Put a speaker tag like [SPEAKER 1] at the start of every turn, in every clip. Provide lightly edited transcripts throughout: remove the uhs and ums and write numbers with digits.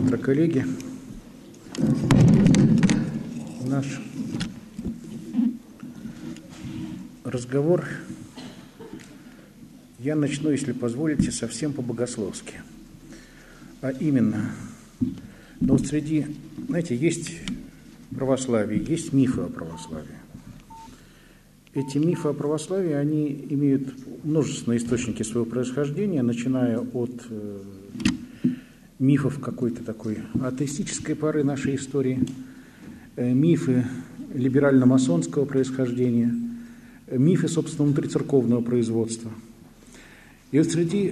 [SPEAKER 1] утро, коллеги. Наш разговор я начну, если позволите, совсем по-богословски. А именно, но среди, знаете, есть православие, есть мифы о православии. Эти мифы о православии, они имеют множественные источники своего происхождения, начиная от мифов какой-то такой атеистической поры нашей истории, мифы либерально-масонского происхождения, мифы, собственно, внутрицерковного производства. И вот среди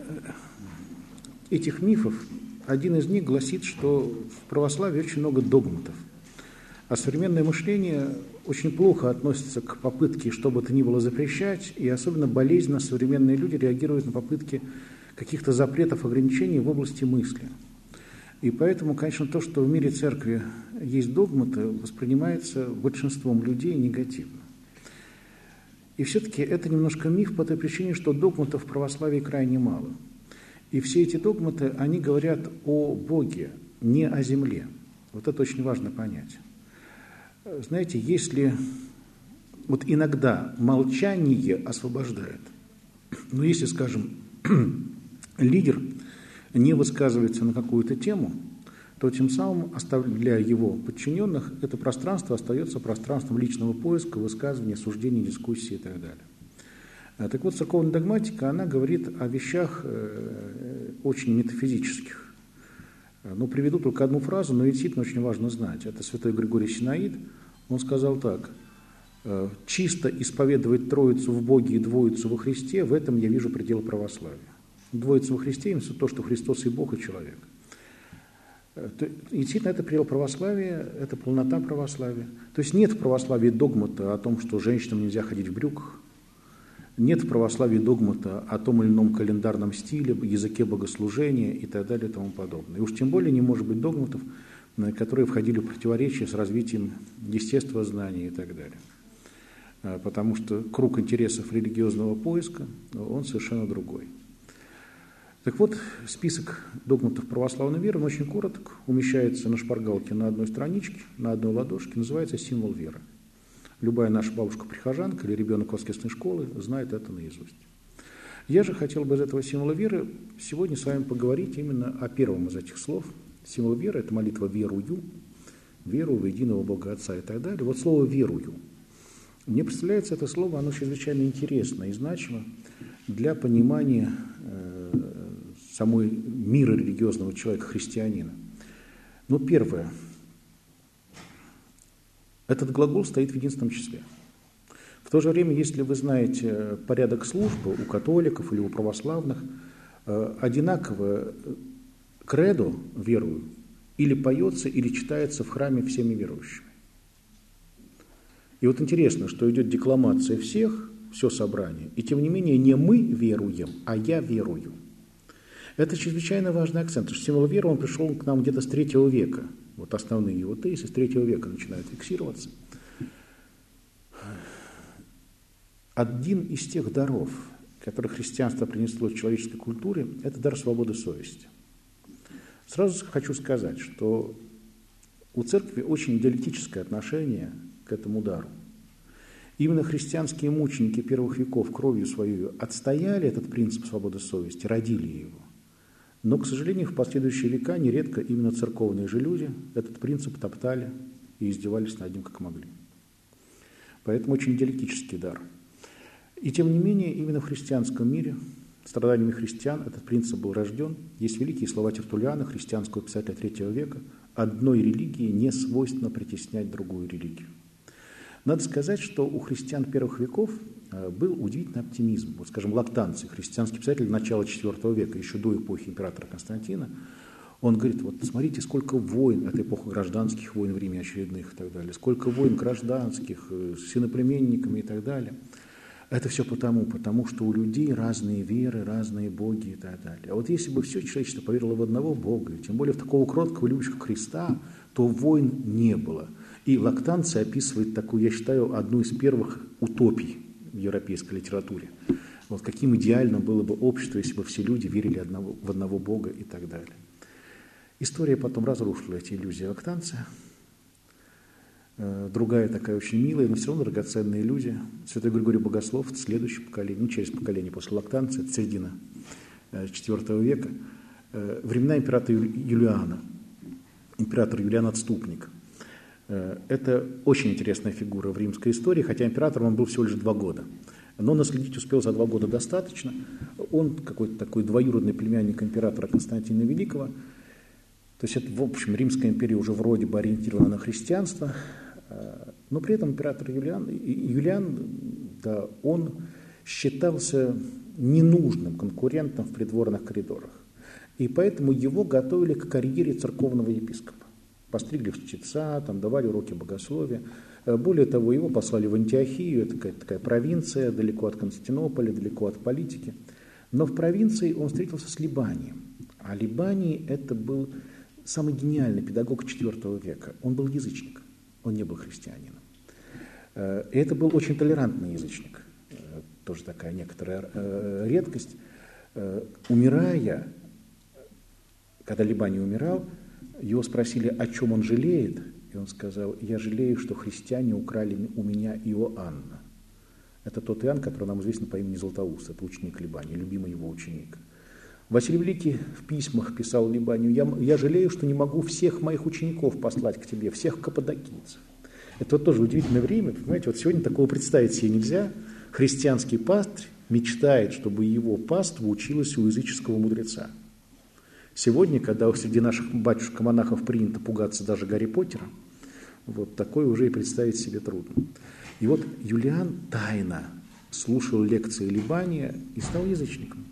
[SPEAKER 1] этих мифов один из них гласит, что в православии очень много догматов. А современное мышление очень плохо относится к попытке что бы то ни было запрещать, и особенно болезненно современные люди реагируют на попытки каких-то запретов, ограничений в области мысли. И поэтому, конечно, то, что в мире церкви есть догматы, воспринимается большинством людей негативно. И все-таки это немножко миф по той причине, что догматов в православии крайне мало. И все эти догматы, они говорят о Боге, не о земле. Вот это очень важно понять. Знаете, если вот иногда молчание освобождает, но если, скажем, лидер не высказывается на какую-то тему, то тем самым, оставляя его подчиненных, это пространство остается пространством личного поиска, высказывания, суждений, дискуссий и так далее. Так вот, церковная догматика, она говорит о вещах очень метафизических. Ну, приведу только одну фразу, но действительно очень важно знать. Это святой Григорий Синаид. Он сказал так: «Чисто исповедовать Троицу в Боге и Двоицу во Христе, в этом я вижу предел православия». Двоица во Христе имеется то, что Христос и Бог, и человек. И действительно, это предел православия, это полнота православия. То есть нет в православии догмата о том, что женщинам нельзя ходить в брюках, нет в православии догмата о том или ином календарном стиле, языке богослужения и так далее и тому подобное. И уж тем более не может быть догматов, которые входили в противоречие с развитием естествознания и так далее. Потому что круг интересов религиозного поиска, он совершенно другой. Так вот, список догматов православной веры, он очень короток, умещается на шпаргалке на одной страничке, на одной ладошке, называется «Символ веры». Любая наша бабушка-прихожанка или ребенок воскресной школы знает это наизусть. Я же хотел бы из этого символа веры сегодня с вами поговорить именно о первом из этих слов. Символ веры – это молитва «верую», веру в единого Бога Отца и так далее. Вот слово «верую». Мне представляется это слово, оно чрезвычайно интересно и значимо для понимания самой мира религиозного человека, христианина. Но первое. Этот глагол стоит в единственном числе. В то же время, если вы знаете порядок службы у католиков или у православных, одинаково кредо верую или поется, или читается в храме всеми верующими. И вот интересно, что идет декламация всех, все собрание, и тем не менее не мы веруем, а я верую. Это чрезвычайно важный акцент, потому что символ веры, он пришел к нам где-то с III века. Вот основные его тезисы с III века начинают фиксироваться. Один из тех даров, которые христианство принесло человеческой культуре, это дар свободы совести. Сразу хочу сказать, что у церкви очень диалектическое отношение к этому дару. Именно христианские мученики первых веков кровью своей отстояли этот принцип свободы совести, родили его. Но, к сожалению, в последующие века нередко именно церковные же люди этот принцип топтали и издевались над ним как могли. Поэтому очень диалектический дар. И тем не менее, именно в христианском мире страданиями христиан этот принцип был рожден. Есть великие слова Тертуллиана, христианского писателя III века: «Одной религии не свойственно притеснять другую религию». Надо сказать, что у христиан первых веков был удивительный оптимизм. Вот, скажем, Лактанций, христианский писатель начала IV века, еще до эпохи императора Константина, он говорит: вот смотрите, сколько войн, это эпоха гражданских войн в Риме очередных и так далее, сколько войн гражданских с иноплеменниками и так далее. Это все потому что у людей разные веры, разные боги и так далее. А вот если бы все человечество поверило в одного Бога, тем более в такого кроткого любящего Христа, то войн не было. И Лактанций описывает такую, я считаю, одну из первых утопий в европейской литературе. Вот каким идеальным было бы общество, если бы все люди верили в одного Бога и так далее. История потом разрушила эти иллюзии лактанция. Другая такая очень милая, но все равно драгоценная иллюзия. Святой Григорий Богослов, следующее поколение, через поколение после лактанция, это середина IV века, времена императора Юлиана, император Юлиан Отступник. Это очень интересная фигура в римской истории, хотя императором он был всего лишь 2 года. Но наследить успел за 2 года достаточно. Он какой-то такой двоюродный племянник императора Константина Великого. То есть это, в общем, Римская империя уже вроде бы ориентирована на христианство, но при этом император Юлиан, да, он считался ненужным конкурентом в придворных коридорах. И поэтому его готовили к карьере церковного епископа. Постригли в чтеца, там, давали уроки богословия. Более того, его послали в Антиохию, это такая провинция, далеко от Константинополя, далеко от политики. Но в провинции он встретился с Либанием. А Либаний – это был самый гениальный педагог IV века. Он был язычник, он не был христианином. И это был очень толерантный язычник, тоже такая некоторая редкость. Умирая, когда Либаний умирал, его спросили, о чем он жалеет, и он сказал: я жалею, что христиане украли у меня Иоанна. Это тот Иоанн, который нам известен по имени Златоуст, это ученик Либания, любимый его ученик. Василий Великий в письмах писал Либанию: я жалею, что не могу всех моих учеников послать к тебе, всех каппадокийцев. Это вот тоже удивительное время, понимаете, вот сегодня такого представить себе нельзя. Христианский пастырь мечтает, чтобы его паства училась у языческого мудреца. Сегодня, когда среди наших батюшек-монахов принято пугаться даже Гарри Поттера, вот такое уже и представить себе трудно. И вот Юлиан тайно слушал лекции Либания и стал язычником.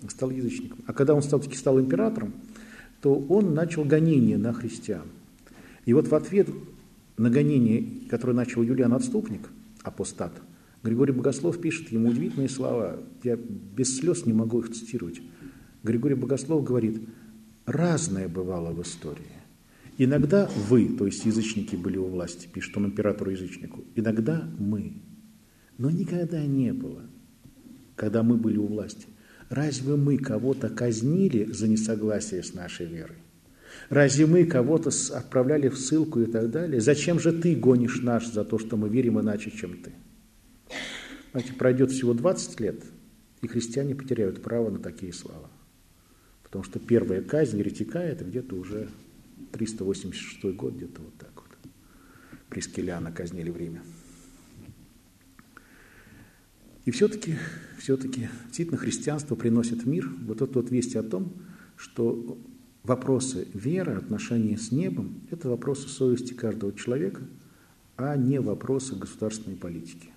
[SPEAKER 1] А когда он стал императором, то он начал гонение на христиан. И вот в ответ на гонение, которое начал Юлиан Отступник, апостат, Григорий Богослов пишет ему удивительные слова. Я без слез не могу их цитировать. Григорий Богослов говорит: разное бывало в истории. Иногда вы, то есть язычники, были у власти, пишет он императору-язычнику, иногда мы. Но никогда не было, когда мы были у власти. Разве мы кого-то казнили за несогласие с нашей верой? Разве мы кого-то отправляли в ссылку и так далее? Зачем же ты гонишь нас за то, что мы верим иначе, чем ты? Знаете, пройдет всего 20 лет, и христиане потеряют право на такие слова. Потому что первая казнь еретика – это где-то уже 386 год, где-то вот так вот. Прискилиана казнили в Риме. И все-таки действительно христианство приносит в мир вот эту вот весть о том, что вопросы веры, отношения с небом – это вопросы совести каждого человека, а не вопросы государственной политики.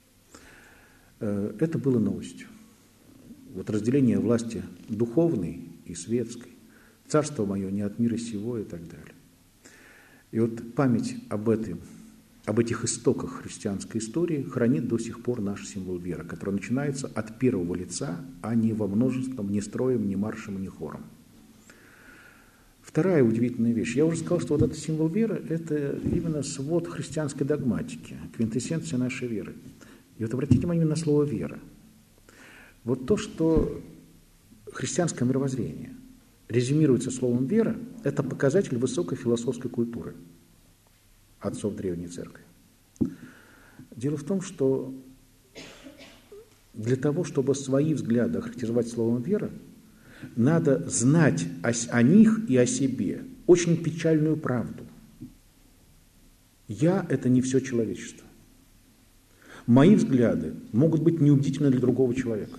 [SPEAKER 1] Это было новостью. Вот разделение власти духовной и светской, царство мое не от мира сего и так далее. И вот память об этих истоках христианской истории хранит до сих пор наш символ веры, который начинается от первого лица, а не во множественном, ни строем, ни маршем, ни хором. Вторая удивительная вещь. Я уже сказал, что вот этот символ веры – это именно свод христианской догматики, квинтэссенция нашей веры. И вот обратите внимание на слово «вера». Вот то, что христианское мировоззрение резюмируется словом «вера», это показатель высокой философской культуры отцов Древней Церкви. Дело в том, что для того, чтобы свои взгляды охарактеризовать словом «вера», надо знать о них и о себе очень печальную правду. Я – это не все человечество. Мои взгляды могут быть неубедительны для другого человека.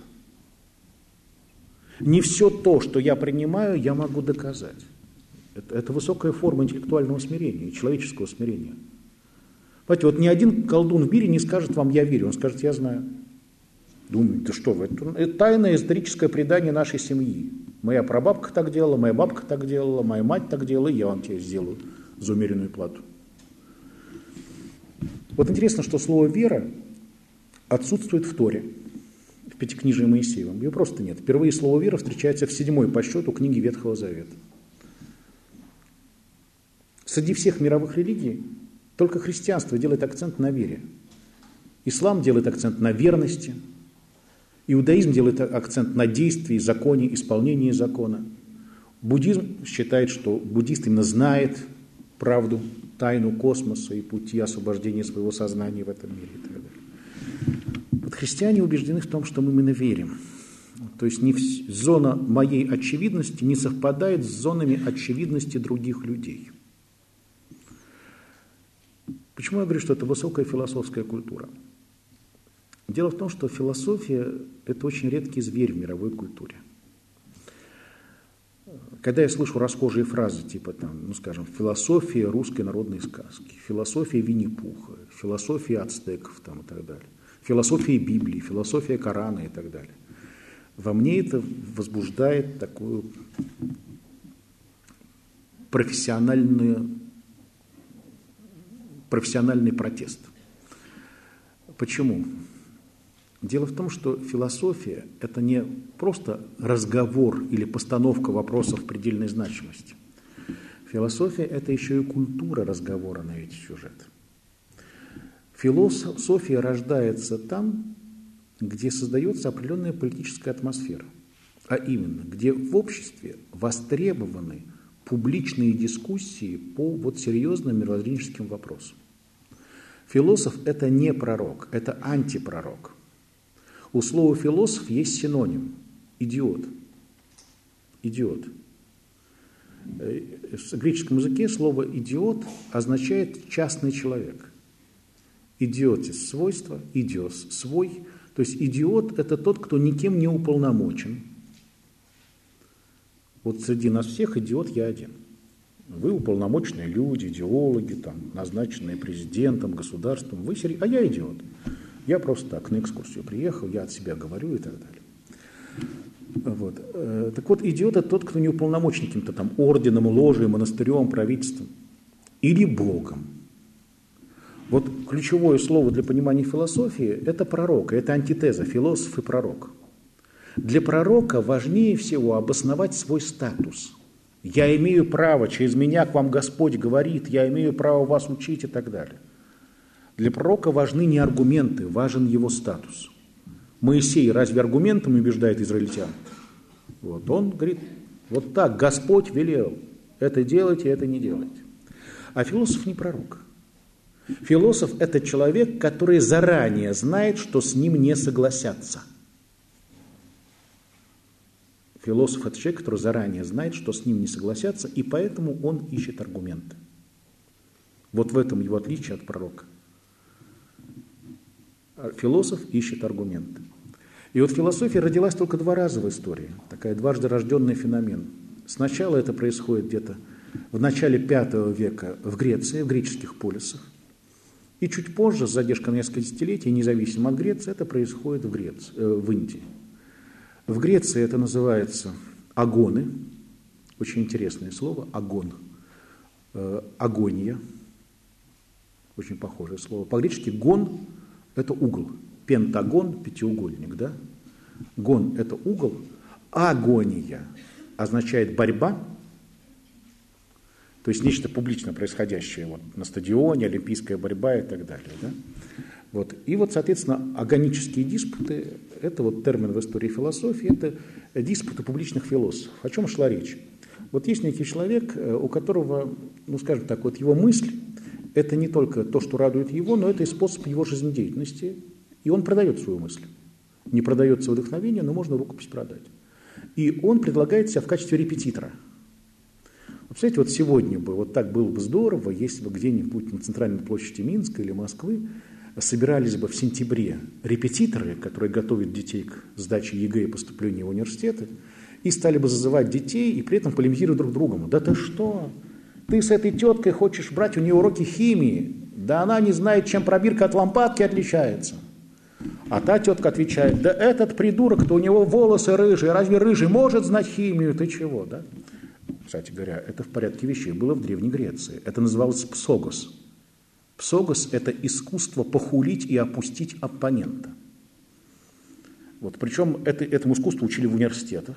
[SPEAKER 1] Не все то, что я принимаю, я могу доказать. Это высокая форма интеллектуального смирения, человеческого смирения. Понимаете, вот ни один колдун в мире не скажет вам «я верю», он скажет «я знаю». Думаете, да что вы, это тайное историческое предание нашей семьи. Моя прабабка так делала, моя бабка так делала, моя мать так делала, и я вам тебе сделаю за умеренную плату. Вот интересно, что слово «вера» отсутствует в Торе, в Пятикнижии Моисеевом. Ее просто нет. Впервые слово «вера» встречается в 7-й по счету книге Ветхого Завета. Среди всех мировых религий только христианство делает акцент на вере. Ислам делает акцент на верности. Иудаизм делает акцент на действии, законе, исполнении закона. Буддизм считает, что буддист именно знает правду, тайну космоса и пути освобождения своего сознания в этом мире и так далее. Вот христиане убеждены в том, что мы именно верим. То есть зона моей очевидности не совпадает с зонами очевидности других людей. Почему я говорю, что это высокая философская культура? Дело в том, что философия – это очень редкий зверь в мировой культуре. Когда я слышу расхожие фразы, типа, скажем, философия русской народной сказки, философия Винни-Пуха, философия ацтеков и так далее, философия Библии, философия Корана и так далее, во мне это возбуждает такую профессиональный протест. Почему? Дело в том, что философия – это не просто разговор или постановка вопросов предельной значимости. Философия – это еще и культура разговора на эти сюжеты. Философия рождается там, где создается определенная политическая атмосфера, а именно, где в обществе востребованы публичные дискуссии по серьезным мировоззренческим вопросам. Философ – это не пророк, это антипророк. У слова «философ» есть синоним – идиот. Идиот. В греческом языке слово «идиот» означает «частный человек». Идиотис – свойство, идиос – свой. То есть идиот – это тот, кто никем не уполномочен. Вот среди нас всех идиот я один. Вы уполномоченные люди, идеологи, назначенные президентом, государством. Вы а я идиот. Я просто так на экскурсию приехал, я от себя говорю и так далее. Так вот, идиот – это тот, кто не уполномочен каким-то орденом, ложей, монастырем, правительством или Богом. Вот ключевое слово для понимания философии – это пророк, это антитеза, философ и пророк. Для пророка важнее всего обосновать свой статус. Я имею право, через меня к вам Господь говорит, я имею право вас учить и так далее. Для пророка важны не аргументы, важен его статус. Моисей разве аргументами убеждает израильтян? Он говорит, вот так Господь велел, это делайте, это не делайте. А философ не пророк. Философ – это человек, который заранее знает, что с ним не согласятся. Философ – это человек, который заранее знает, что с ним не согласятся, и поэтому он ищет аргументы. Вот в этом его отличие от пророка. Философ ищет аргументы. И философия родилась только два раза в истории. Такая дважды рожденный феномен. Сначала это происходит где-то в начале V века в Греции, в греческих полисах. И чуть позже, с задержкой на несколько десятилетий, независимо от Греции, это происходит в Индии. В Греции это называется агоны. Очень интересное слово. Агон. Агония. Очень похожее слово. По-гречески гон – это угол. Пентагон – пятиугольник, да? Гон – это угол. Агония означает борьба, то есть нечто публично происходящее на стадионе, олимпийская борьба и так далее. Да? И соответственно, агонические диспуты – это термин в истории философии, это диспуты публичных философов. О чем шла речь? Есть некий человек, у которого, скажем так, его мысль – это не только то, что радует его, но это и способ его жизнедеятельности, и он продает свою мысль. Не продается вдохновение, но можно рукопись продать. И он предлагает себя в качестве репетитора. Представляете, сегодня бы, так было бы здорово, если бы где-нибудь на центральной площади Минска или Москвы собирались бы в сентябре репетиторы, которые готовят детей к сдаче ЕГЭ и поступлению в университеты, и стали бы зазывать детей, и при этом полемизировать друг с другом. Да ты что? Ты с этой теткой хочешь брать у нее уроки химии? Да она не знает, чем пробирка от лампадки отличается. А та тетка отвечает, да этот придурок-то у него волосы рыжие, разве рыжий может знать химию? Ты чего, да? Кстати говоря, это в порядке вещей было в Древней Греции. Это называлось псогос. Псогос – это искусство похулить и опустить оппонента. Причем этому искусству учили в университетах.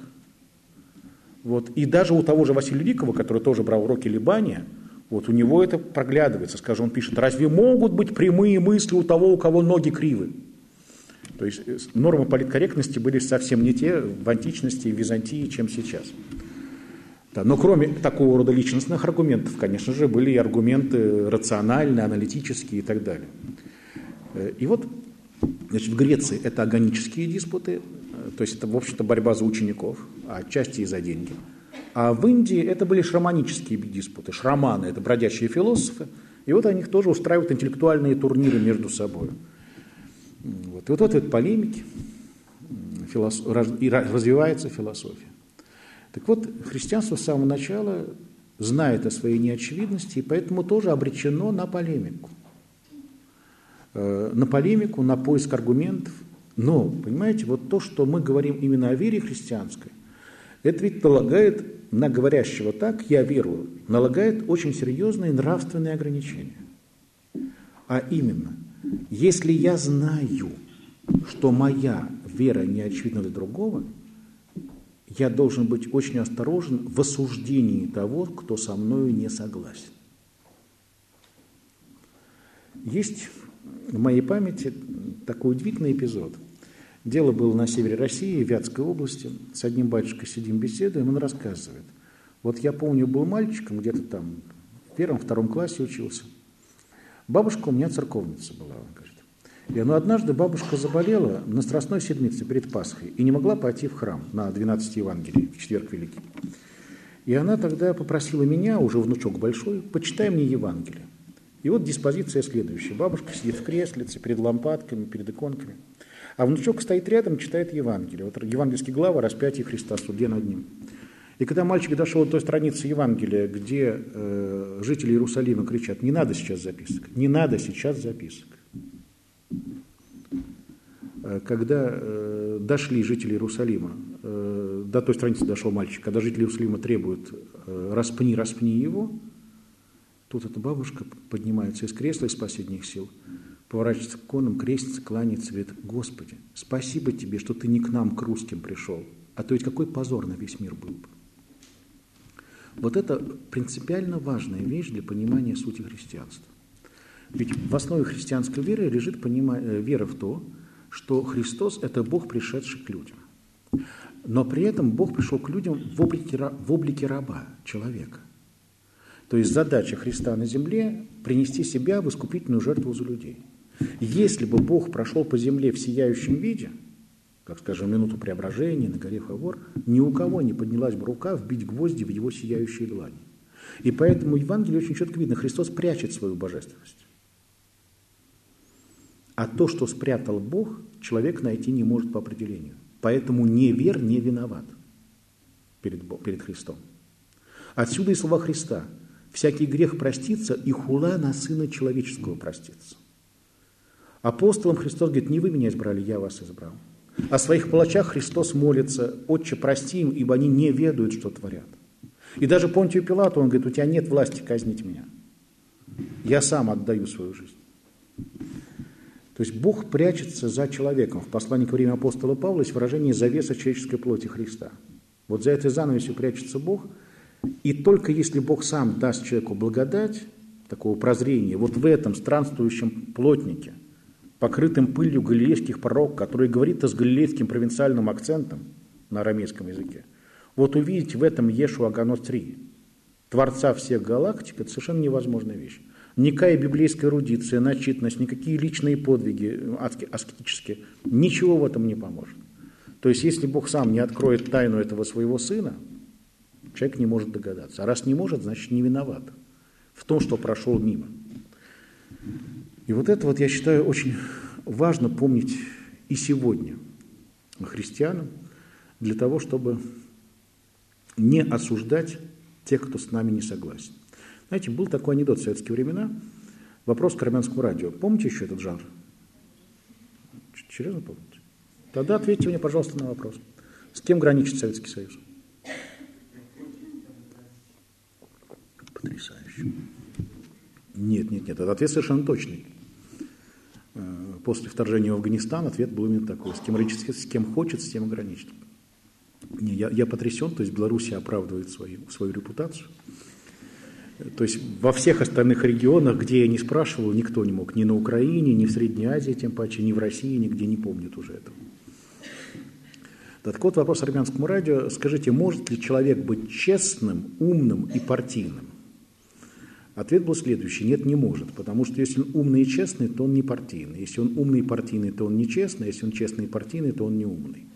[SPEAKER 1] И даже у того же Василия Великого, который тоже брал уроки Либания, у него это проглядывается. Скажем, он пишет, разве могут быть прямые мысли у того, у кого ноги кривы? То есть нормы политкорректности были совсем не те в античности и в Византии, чем сейчас. Да, но кроме такого рода личностных аргументов, конечно же, были и аргументы рациональные, аналитические и так далее. И вот, значит, в Греции это агонические диспуты, то есть это, в общем-то, борьба за учеников, а отчасти и за деньги. А в Индии это были шраманические диспуты. Шраманы – это бродячие философы, и вот они тоже устраивают интеллектуальные турниры между собой. Вот. И вот в этой полемике и развивается философия. Так вот, христианство с самого начала знает о своей неочевидности, и поэтому тоже обречено на полемику. На поиск аргументов. Но, понимаете, вот то, что мы говорим именно о вере христианской, это ведь налагает на говорящего так, я верую, налагает очень серьезные нравственные ограничения. А именно, если я знаю, что моя вера не очевидна для другого, я должен быть очень осторожен в осуждении того, кто со мною не согласен. Есть в моей памяти такой удивительный эпизод. Дело было на севере России, в Вятской области. С одним батюшкой сидим, беседуем, он рассказывает. Вот я помню, был мальчиком, где-то там в 1-2 классе учился. Бабушка у меня церковница была, он говорит. И однажды бабушка заболела на Страстной Седмице перед Пасхой и не могла пойти в храм на 12 Евангелий, в четверг Великий. И она тогда попросила меня, уже внучок большой, почитай мне Евангелие. И вот диспозиция следующая. Бабушка сидит в креслице, перед лампадками, перед иконками. А внучок стоит рядом, читает Евангелие. Вот евангельские главы, распятие Христа, суде над ним. И когда мальчик дошел до той страницы Евангелия, где жители Иерусалима кричат, не надо сейчас записок, не надо сейчас записок. Когда дошли жители Иерусалима, до той страницы дошел мальчик, когда жители Иерусалима требуют распни его, тут эта бабушка поднимается из кресла из последних сил, поворачивается к иконам, крестится, кланяется, говорит, Господи, спасибо тебе, что ты не к нам, к русским пришел, а то ведь какой позор на весь мир был бы. Вот это принципиально важная вещь для понимания сути христианства. Ведь в основе христианской веры лежит вера в то, что Христос – это Бог, пришедший к людям. Но при этом Бог пришел к людям в облике раба, человека. То есть задача Христа на земле – принести себя в искупительную жертву за людей. Если бы Бог прошел по земле в сияющем виде, как, скажем, минуту преображения на горе Фавор, ни у кого не поднялась бы рука вбить гвозди в его сияющие длани. И поэтому в Евангелии очень четко видно, Христос прячет свою божественность. А то, что спрятал Бог, человек найти не может по определению. Поэтому невер не виноват перед Христом. Отсюда и слова Христа. Всякий грех простится, и хула на Сына Человеческого простится. Апостолам Христос говорит, не вы меня избрали, я вас избрал. О своих палачах Христос молится, Отче, прости им, ибо они не ведают, что творят. И даже Понтию Пилату он говорит, у тебя нет власти казнить меня. Я сам отдаю свою жизнь. То есть Бог прячется за человеком. В послании к время апостола Павла есть выражение «завеса человеческой плоти Христа». Вот за этой занавесью прячется Бог. И только если Бог сам даст человеку благодать, такого прозрения, вот в этом странствующем плотнике, покрытым пылью галилейских пророков, который говорит с галилейским провинциальным акцентом на арамейском языке, вот увидеть в этом Иешуа Ганоцри, Творца всех галактик, это совершенно невозможная вещь. Никакая библейская эрудиция, начитанность, никакие личные подвиги аскетические, ничего в этом не поможет. То есть, если Бог сам не откроет тайну этого своего Сына, человек не может догадаться. А раз не может, значит, не виноват в том, что прошел мимо. И вот это, вот, я считаю, очень важно помнить и сегодня христианам, для того, чтобы не осуждать тех, кто с нами не согласен. Знаете, был такой анекдот в советские времена, вопрос к армянскому радио. Помните еще этот жанр? Серьезно помните? Тогда ответьте мне, пожалуйста, на вопрос. С кем граничит Советский Союз? Потрясающе. Нет, этот ответ совершенно точный. После вторжения в Афганистан ответ был именно такой. С кем хочет, с тем и граничит. Я потрясен, то есть Белоруссия оправдывает свою репутацию. То есть во всех остальных регионах, где я не спрашивал, никто не мог. Ни на Украине, ни в Средней Азии, тем паче, ни в России, нигде не помнят уже этого. Так вот вопрос армянскому радио. Скажите, может ли человек быть честным, умным и партийным? Ответ был следующий. Нет, не может. Потому что если он умный и честный, то он не партийный. Если он умный и партийный, то он не честный. Если он честный и партийный, то он не умный.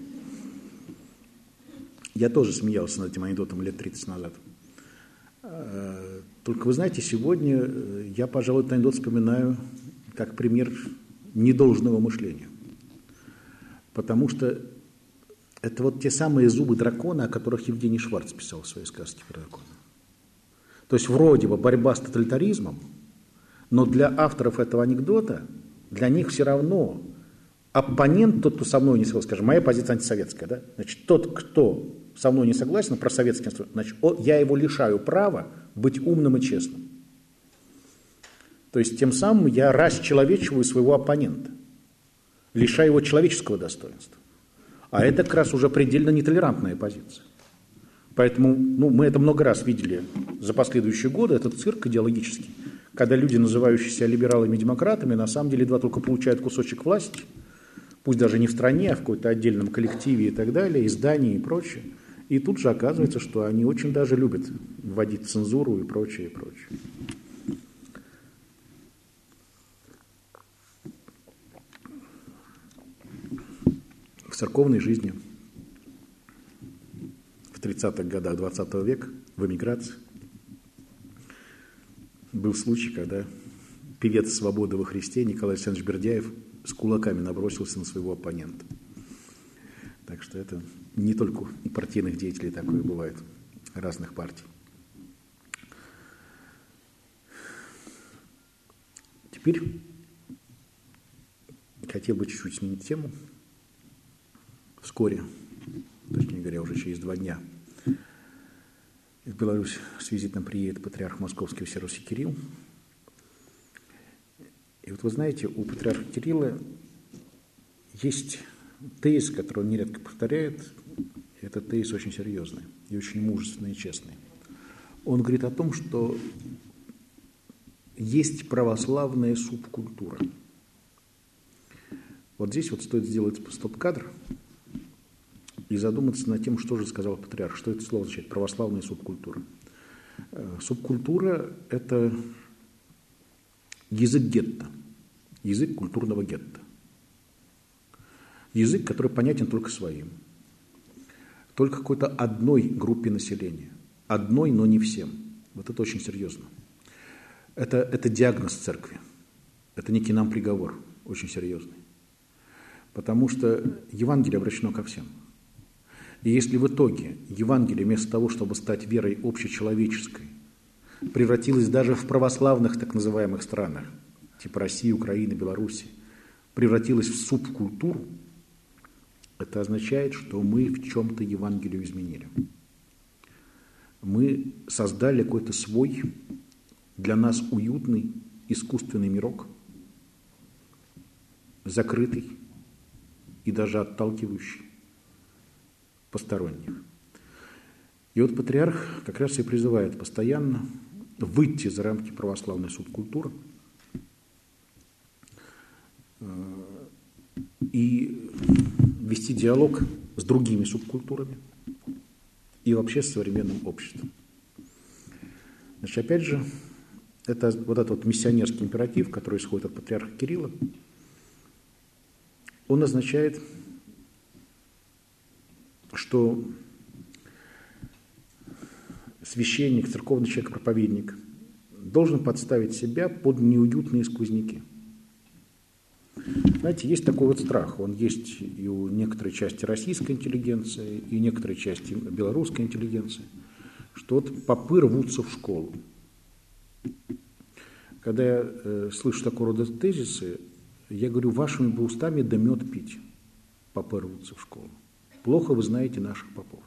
[SPEAKER 1] Я тоже смеялся над этим анекдотом лет 30 назад. Только вы знаете, сегодня я, пожалуй, этот анекдот вспоминаю как пример недолжного мышления. Потому что это вот те самые зубы дракона, о которых Евгений Шварц писал в своей сказке про дракона. То есть вроде бы борьба с тоталитаризмом, но для авторов этого анекдота, для них все равно оппонент, тот, кто со мной не согласен, скажем, моя позиция антисоветская, да? Значит, тот, кто со мной не согласен, просоветский, значит, я его лишаю права быть умным и честным. То есть тем самым я расчеловечиваю своего оппонента, лишаю его человеческого достоинства. А это как раз уже предельно нетолерантная позиция. Поэтому мы это много раз видели за последующие годы, этот цирк идеологический, когда люди, называющие себя либералами и демократами, на самом деле едва только получают кусочек власти, пусть даже не в стране, а в каком-то отдельном коллективе и так далее, издании и прочее. И тут же оказывается, что они очень даже любят вводить цензуру и прочее, и прочее. В церковной жизни в 30-х годах 20 века в эмиграции был случай, когда певец «Свободы во Христе» Николай Александрович Бердяев с кулаками набросился на своего оппонента. Так что это не только у партийных деятелей такое бывает, разных партий. Теперь хотел бы чуть-чуть сменить тему. Вскоре, точнее говоря, уже через 2 дня, в Беларусь с визитом приедет патриарх Московский Всероссий Кирилл. И вот вы знаете, у патриарха Кирилла есть тезис, который он нередко повторяет. Этот тезис очень серьезный и очень мужественный и честный. Он говорит о том, что есть православная субкультура. Вот здесь вот стоит сделать стоп-кадр и задуматься над тем, что же сказал патриарх, что это слово означает, православная субкультура. Субкультура – это язык гетто, язык культурного гетто. Язык, который понятен только своим, только какой-то одной группе населения, одной, но не всем. Вот это очень серьезно. Это диагноз церкви, это некий нам приговор, очень серьезный. Потому что Евангелие обращено ко всем. И если в итоге Евангелие вместо того, чтобы стать верой общечеловеческой, превратилось даже в православных так называемых странах, типа России, Украины, Беларуси, превратилось в субкультуру, это означает, что мы в чем-то Евангелию изменили. Мы создали какой-то свой, для нас уютный, искусственный мирок, закрытый и даже отталкивающий посторонних. И вот патриарх как раз и призывает постоянно выйти за рамки православной субкультуры и вести диалог с другими субкультурами и вообще с современным обществом. Значит, опять же, это вот этот вот миссионерский императив, который исходит от патриарха Кирилла, он означает, что священник, церковный человек, проповедник должен подставить себя под неуютные сквозняки. Знаете, есть такой вот страх, он есть и у некоторой части российской интеллигенции, и у некоторой части белорусской интеллигенции, что вот попы рвутся в школу. Когда я слышу такого рода тезисы, я говорю, вашими бы устами да мед пить, попы рвутся в школу. Плохо вы знаете наших попов.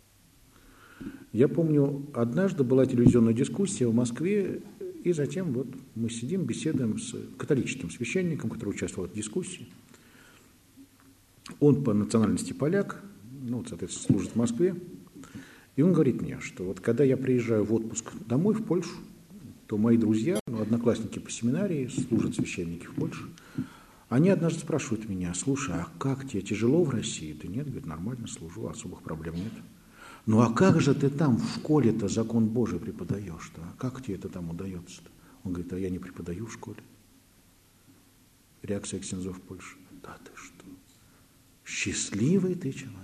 [SPEAKER 1] Я помню, однажды была телевизионная дискуссия в Москве, и затем вот мы сидим, беседуем с католическим священником, который участвовал в дискуссии. Он по национальности поляк, соответственно, служит в Москве. И он говорит мне, что вот когда я приезжаю в отпуск домой, в Польшу, то мои друзья, одноклассники по семинарии, служат священники в Польше, Они однажды спрашивают меня: слушай, а как тебе, тяжело в России? Да нет, говорит, нормально служу, особых проблем нет. Ну а как же ты там в школе-то закон Божий преподаешь-то? А как тебе это там удается-то? Он говорит, а я не преподаю в школе. Реакция ксензов в Польше: да ты что, счастливый ты человек.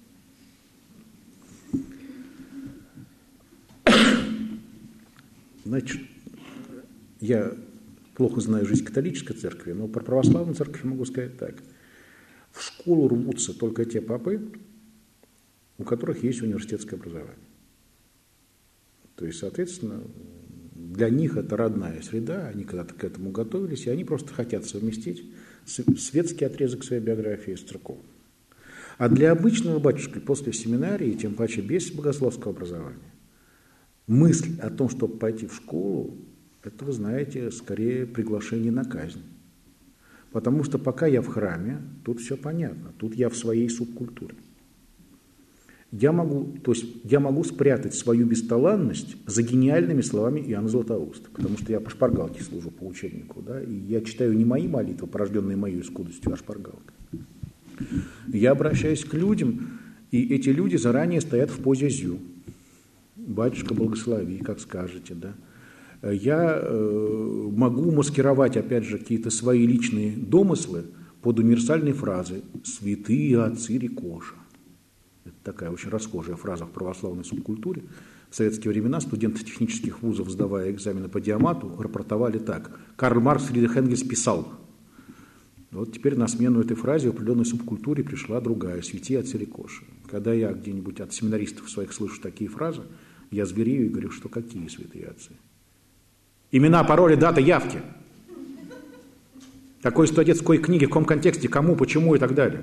[SPEAKER 1] Значит, я плохо знаю жизнь католической церкви, но про православную церковь могу сказать так. В школу рвутся только те папы, у которых есть университетское образование. То есть, соответственно, для них это родная среда, они когда-то к этому готовились, и они просто хотят совместить светский отрезок своей биографии с церковным. А для обычного батюшки после семинарии, тем паче без богословского образования, мысль о том, чтобы пойти в школу, это, вы знаете, скорее приглашение на казнь. Потому что пока я в храме, тут все понятно, тут я в своей субкультуре. Я могу спрятать свою бесталанность за гениальными словами Иоанна Златоуста, потому что я по шпаргалке служу, по учебнику, да, и я читаю не мои молитвы, порожденные моей скудостью, а шпаргалкой. Я обращаюсь к людям, и эти люди заранее стоят в позе зю. Батюшка, благослови, как скажете, да. Я могу маскировать, опять же, какие-то свои личные домыслы под универсальные фразы «святые отцы Рикоша». Это такая очень расхожая фраза в православной субкультуре. В советские времена студенты технических вузов, сдавая экзамены по диамату, рапортовали так: «Карл Маркс, Фридрих Энгельс писал». Вот теперь на смену этой фразе в определенной субкультуре пришла другая «святые отцы Рикоша». Когда я где-нибудь от семинаристов своих слышу такие фразы, я зверею и говорю, что какие святые отцы? Имена, пароли, дата, явки. Какой студент, в какой книге, в каком контексте, кому, почему и так далее.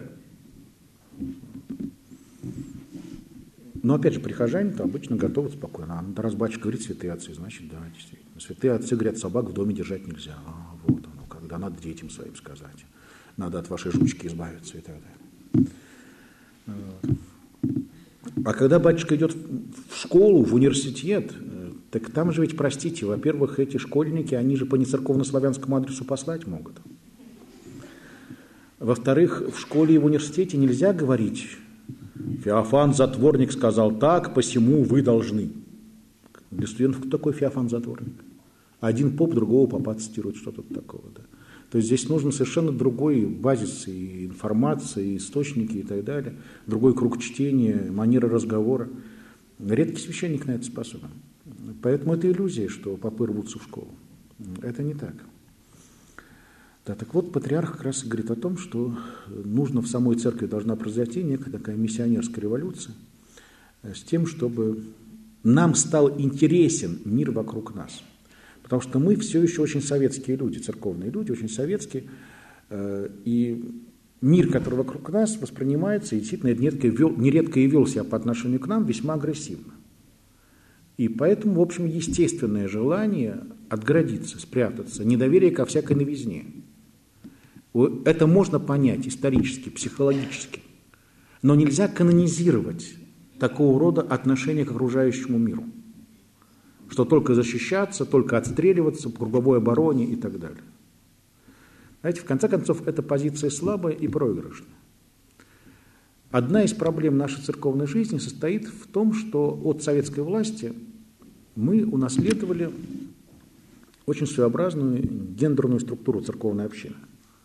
[SPEAKER 1] Но опять же, прихожане-то обычно готовы спокойно. А раз батюшка говорит святые отцы, значит, да, действительно. Святые отцы говорят, собак в доме держать нельзя. А вот оно, когда надо детям своим сказать. Надо от вашей жучки избавиться и так далее. А когда батюшка идет в школу, в университет, так там же ведь, простите, во-первых, эти школьники, они же по нецерковно-славянскому адресу послать могут. Во-вторых, в школе и в университете нельзя говорить: Феофан Затворник сказал так, посему вы должны. Для студентов кто такой Феофан Затворник? Один поп другого попа цитирует, что-то такого. Да. То есть здесь нужен совершенно другой базис и информации, и источники и так далее, другой круг чтения, манера разговора. Редкий священник на это способен. Поэтому это иллюзия, что попы рвутся в школу. Это не так. Да, так вот, патриарх как раз говорит о том, что нужно в самой церкви должна произойти некая такая миссионерская революция с тем, чтобы нам стал интересен мир вокруг нас. Потому что мы все еще очень советские люди, церковные люди, очень советские, и мир, который вокруг нас, воспринимается, и действительно нередко и вел себя по отношению к нам весьма агрессивно. И поэтому, в общем, естественное желание отгородиться, спрятаться, недоверие ко всякой новизне. Это можно понять исторически, психологически, но нельзя канонизировать такого рода отношение к окружающему миру, что только защищаться, только отстреливаться, в круговой обороне и так далее. Знаете, в конце концов, эта позиция слабая и проигрышная. Одна из проблем нашей церковной жизни состоит в том, что от советской власти мы унаследовали очень своеобразную гендерную структуру церковной общины.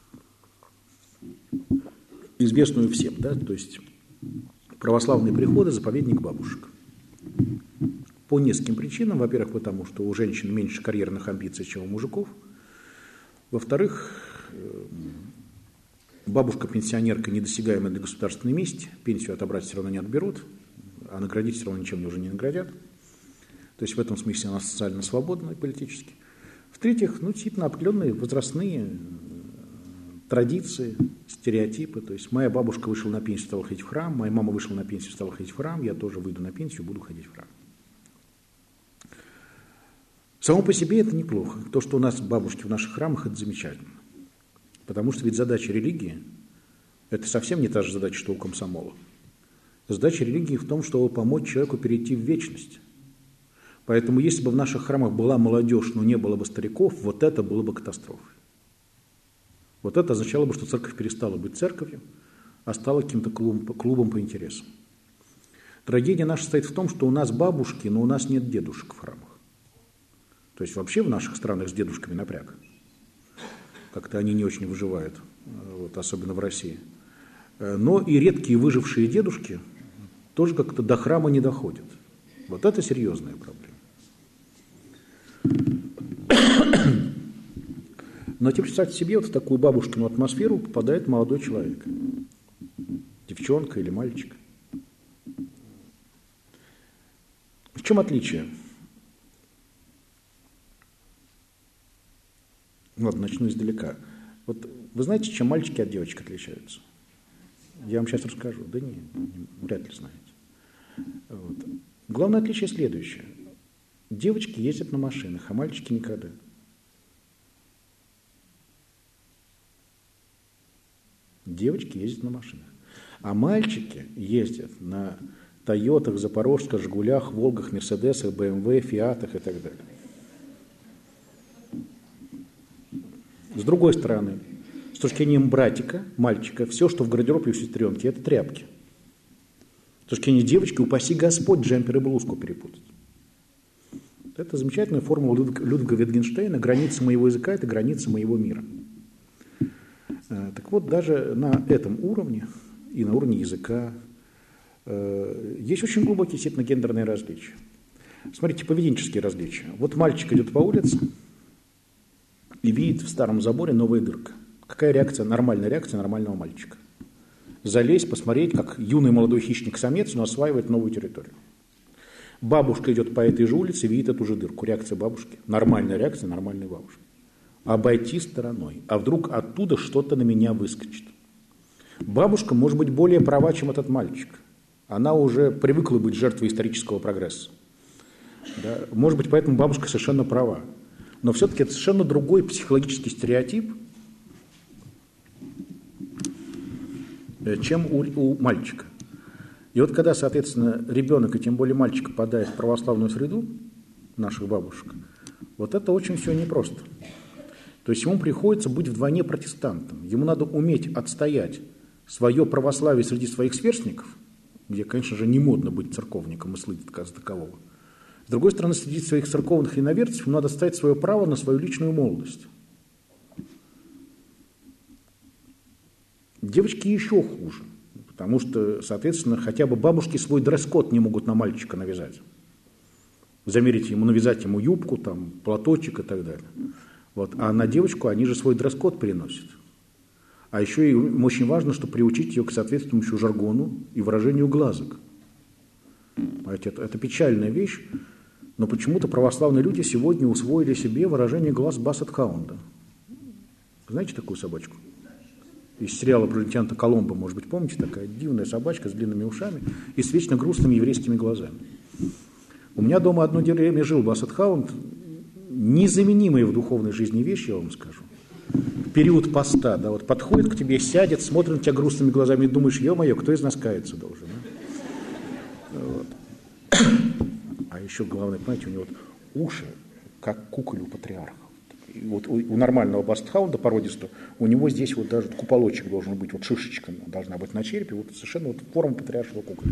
[SPEAKER 1] Известную всем, да, то есть православные приходы, заповедник бабушек. По нескольким причинам. Во-первых, потому что у женщин меньше карьерных амбиций, чем у мужиков. Во-вторых, бабушка-пенсионерка недосягаемая для государственной мести, пенсию отобрать все равно не отберут, а наградить все равно ничем уже не наградят. То есть в этом смысле она социально свободна и политически. В-третьих, действительно определенные возрастные традиции, стереотипы. То есть моя бабушка вышла на пенсию, стала ходить в храм, моя мама вышла на пенсию, стала ходить в храм, я тоже выйду на пенсию, буду ходить в храм. Само по себе это неплохо. То, что у нас бабушки в наших храмах, это замечательно. Потому что ведь задача религии – это совсем не та же задача, что у комсомола. Задача религии в том, чтобы помочь человеку перейти в вечность. Поэтому если бы в наших храмах была молодежь, но не было бы стариков, вот это было бы катастрофой. Вот это означало бы, что церковь перестала быть церковью, а стала каким-то клубом по интересам. Трагедия наша состоит в том, что у нас бабушки, но у нас нет дедушек в храмах. То есть вообще в наших странах с дедушками напряг. Как-то они не очень выживают, вот, особенно в России. Но и редкие выжившие дедушки тоже как-то до храма не доходят. Вот это серьезная проблема. Но теперь представьте себе, вот в такую бабушкину атмосферу попадает молодой человек. Девчонка или мальчик. В чем отличие? Вот, начну издалека. Вот вы знаете, чем мальчики от девочек отличаются? Я вам сейчас расскажу. Да нет, вряд ли знаете. Вот. Главное отличие следующее. Девочки ездят на машинах, а мальчики никогда. Девочки ездят на машинах. А мальчики ездят на Тойотах, Запорожцах, Жигулях, Волгах, Мерседесах, БМВ, Фиатах и так далее. С другой стороны, с точки зрения братика, мальчика, все, что в гардеробе у сестренки, это тряпки. С точки зрения девочки, упаси Господь, джемпер и блузку перепутать. Это замечательная формула Людвига Витгенштейна. Граница моего языка – это граница моего мира. Так вот, даже на этом уровне, и на уровне языка, есть очень глубокие действительно гендерные различия. Смотрите, поведенческие различия. Вот мальчик идет по улице и видит в старом заборе новая дырка. Какая реакция, нормальная реакция нормального мальчика? Залезть, посмотреть, как юный молодой хищник-самец, но осваивает новую территорию. Бабушка идет по этой же улице и видит эту же дырку. Реакция бабушки. Нормальная реакция нормальной бабушки. Обойти стороной. А вдруг оттуда что-то на меня выскочит. Бабушка может быть более права, чем этот мальчик. Она уже привыкла быть жертвой исторического прогресса. Да? Может быть, поэтому бабушка совершенно права. Но все-таки это совершенно другой психологический стереотип, чем у мальчика. И вот когда, соответственно, ребенок, и тем более мальчик, попадает в православную среду наших бабушек, вот это очень все непросто. То есть ему приходится быть вдвойне протестантом. Ему надо уметь отстоять свое православие среди своих сверстников, где, конечно же, не модно быть церковником и слыть от такового. С другой стороны, среди своих церковных иноверцев ему надо отстоять свое право на свою личную молодость. Девочки еще хуже, потому что, соответственно, хотя бы бабушки свой дресс-код не могут на мальчика навязать. Замерить ему, навязать ему юбку, там, платочек и так далее. Вот. А на девочку они же свой дресс-код переносят. А еще им очень важно, чтобы приучить ее к соответствующему жаргону и выражению глазок. Это печальная вещь, но почему-то православные люди сегодня усвоили себе выражение глаз бассет-хаунда. Знаете такую собачку? Из сериала про лейтенанта Коломбо, может быть, помните, такая дивная собачка с длинными ушами и с вечно грустными еврейскими глазами. У меня дома одно время жил бассет-хаунд, незаменимые в духовной жизни вещи, я вам скажу. В период поста, да, вот подходит к тебе, сядет, смотрит на тебя грустными глазами и думаешь, ё-моё, кто из нас каяться должен? Да? Вот. А еще главное, понимаете, у него вот уши, как куколь у патриарха. И вот у нормального бассет-хаунда породистого, у него здесь вот даже куполочек должен быть, вот шишечка должна быть на черепе, вот совершенно вот форма патриаршего куколя.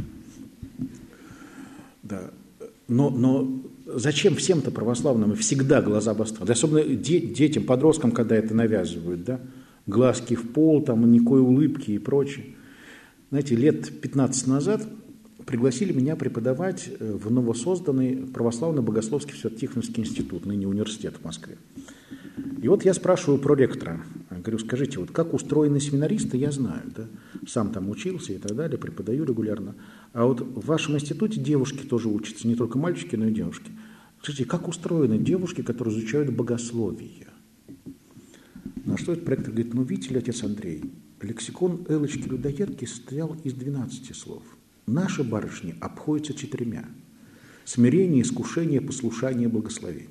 [SPEAKER 1] Да. Но зачем всем-то православным всегда глаза бассет-хаунда? Особенно детям, подросткам, когда это навязывают, да? Глазки в пол, там, никакой улыбки и прочее. Знаете, лет 15 назад пригласили меня преподавать в новосозданный православно-богословский Свято-Тихоновский институт, ныне университет в Москве. И вот я спрашиваю про ректора. Говорю, скажите, вот как устроены семинаристы, я знаю, да? Сам там учился и так далее, преподаю регулярно. А вот в вашем институте девушки тоже учатся, не только мальчики, но и девушки. Скажите, как устроены девушки, которые изучают богословие? На что этот ректор говорит, ну, видите ли, отец Андрей, лексикон Элочки-людоедки состоял из 12 слов. Наши барышни обходятся 4. Смирение, искушение, послушание, благословение.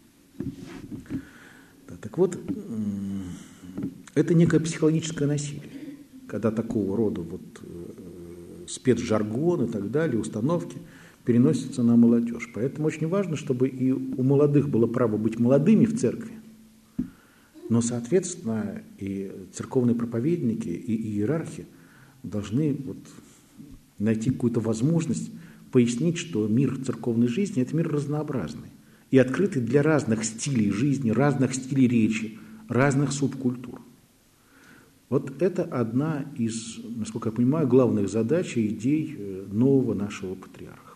[SPEAKER 1] Да, так вот, это некое психологическое насилие, когда такого рода вот, спецжаргон и так далее, установки переносятся на молодежь. Поэтому очень важно, чтобы и у молодых было право быть молодыми в церкви, Но, соответственно, и церковные проповедники, и иерархи должны вот найти какую-то возможность пояснить, что мир церковной жизни – это мир разнообразный и открытый для разных стилей жизни, разных стилей речи, разных субкультур. Вот это одна из, насколько я понимаю, главных задач и идей нового нашего патриарха.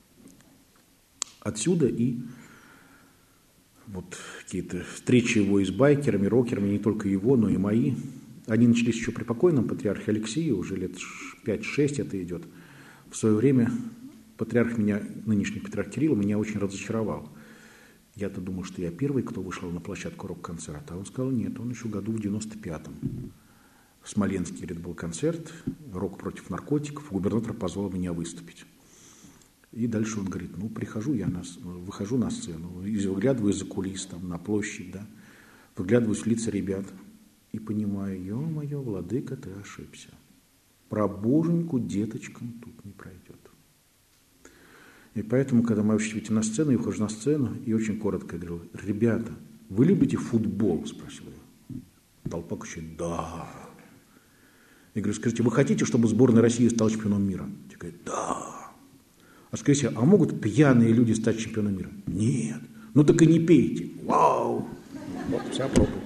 [SPEAKER 1] Отсюда и вот какие-то встречи его и с байкерами, рокерами, не только его, но и мои. Они начались еще при покойном патриархе Алексее, уже лет 5-6 это идет. В свое время патриарх меня, нынешний патриарх Кирилл, меня очень разочаровал. Я-то думал, что я первый, кто вышел на площадку рок-концерта, а он сказал, нет, он еще году в 95-м. В Смоленске, говорит, был концерт, рок против наркотиков, губернатор позвал меня выступить. И дальше он говорит, ну, выхожу на сцену, выглядываю из-за кулис, там, на площадь, да, выглядываю в лица ребят и понимаю, ё-моё, владыка, ты ошибся. Про боженьку деточкам тут не пройдет. И поэтому, когда мы вообще выйти на сцену, я ухожу на сцену и очень коротко говорю, ребята, вы любите футбол? Спросил я. Толпа кричит, да. Я говорю, скажите, вы хотите, чтобы сборная России стала чемпионом мира? Те говорят, да. А скажите, а могут пьяные люди стать чемпионом мира? Нет. Ну так и не пейте. Вау! Вот вся проповедь.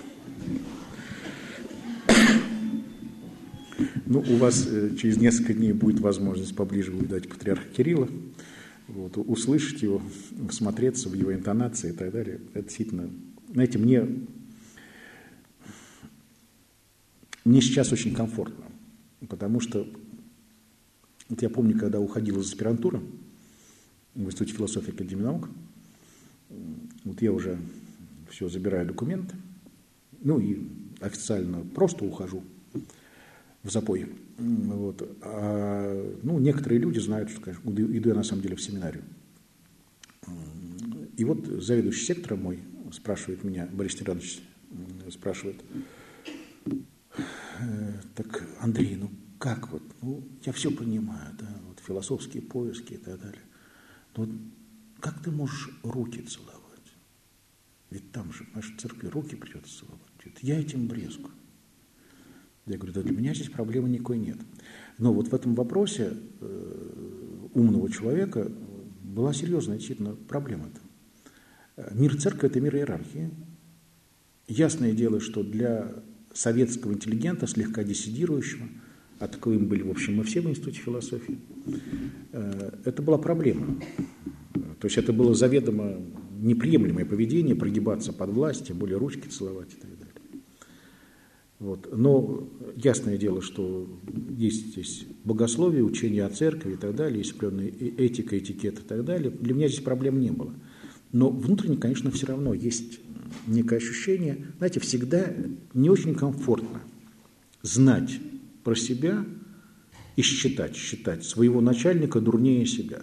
[SPEAKER 1] Ну, у вас через несколько дней будет возможность поближе увидать патриарха Кирилла, вот, услышать его, всмотреться в его интонации и так далее. Это действительно, знаете, мне сейчас очень комфортно, потому что вот я помню, когда уходил из аспирантуры в Институте философии и Академии наук, вот я уже все забираю документы, ну и официально просто ухожу в запой. Вот. Ну, некоторые люди знают, что, конечно, иду я на самом деле в семинарию. И вот заведующий сектором мой спрашивает меня, Борис Тиранович спрашивает, так, Андрей, ну как вот, ну, я все понимаю, да, вот философские поиски и так далее, но вот как ты можешь руки целовать? Ведь там же в нашей церкви руки придется целовать. Я этим брезгую. Я говорю, да для меня здесь проблемы никакой нет. Но вот в этом вопросе умного человека была серьезная действительно проблема-то. Мир церкви – это мир иерархии. Ясное дело, что для советского интеллигента, слегка диссидирующего, а таковыми были, в общем, мы все в Институте философии, это была проблема. То есть это было заведомо неприемлемое поведение, прогибаться под власть, тем более ручки целовать и так далее. Вот. Но ясное дело, что есть здесь богословие, учение о церкви и так далее, есть определенная этика, этикет и так далее. Для меня здесь проблем не было. Но внутренне, конечно, все равно есть некое ощущение, знаете, всегда не очень комфортно знать про себя и считать своего начальника дурнее себя.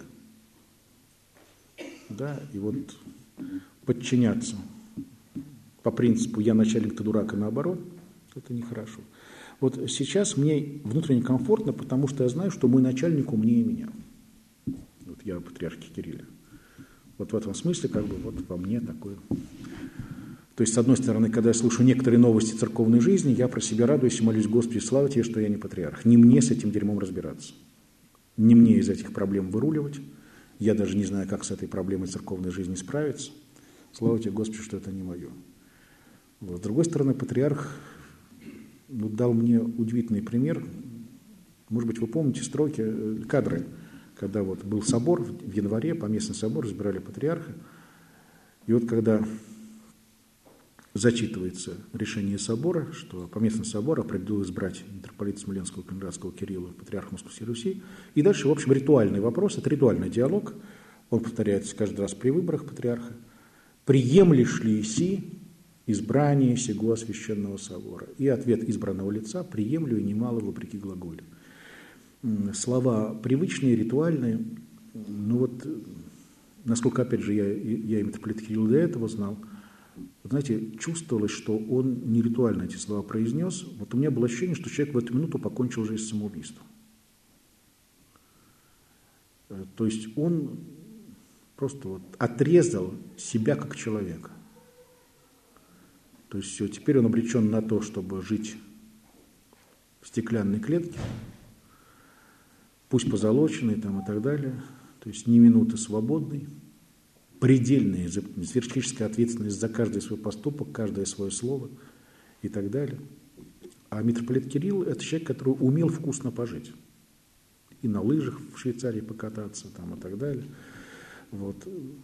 [SPEAKER 1] Да, и вот подчиняться по принципу «я начальник, ты дурак» и наоборот, это нехорошо. Вот сейчас мне внутренне комфортно, потому что я знаю, что мой начальник умнее меня. Вот я о патриархе Кирилле. Вот в этом смысле как бы вот во мне такое. То есть, с одной стороны, когда я слушаю некоторые новости церковной жизни, я про себя радуюсь и молюсь, Господи, слава Тебе, что я не патриарх. Не мне с этим дерьмом разбираться. Не мне из этих проблем выруливать. Я даже не знаю, как с этой проблемой церковной жизни справиться. Слава Тебе, Господи, что это не мое. Вот. С другой стороны, патриарх дал мне удивительный пример. Может быть, вы помните строки, кадры, когда вот был собор в январе, поместный собор, разбирали патриарха. И вот когда зачитывается решение собора, что поместный собор определил избрать митрополита Смоленского Калининградского Кирилла патриархом Московской Руси. И дальше, в общем, ритуальный вопрос, это ритуальный диалог. Он повторяется каждый раз при выборах патриарха. «Приемлешь ли си избрание сего священного собора?» И ответ избранного лица: «Приемлю и немало вопреки глаголю». Слова привычные, ритуальные. Ну вот, насколько, опять же, я и митрополита Кирилла до этого знал, вот, знаете, чувствовалось, что он не ритуально эти слова произнес. Вот у меня было ощущение, что человек в эту минуту покончил жизнь самоубийством. То есть он просто вот отрезал себя как человека. То То есть все, теперь он обречен на то, чтобы жить в стеклянной клетке, пусть позолоченной там и так далее, то есть ни минуты свободной, предельная сверхчеловеческая ответственность за каждый свой поступок, каждое свое слово и так далее. А митрополит Кирилл – это человек, который умел вкусно пожить. И на лыжах в Швейцарии покататься там, и так далее. Вот.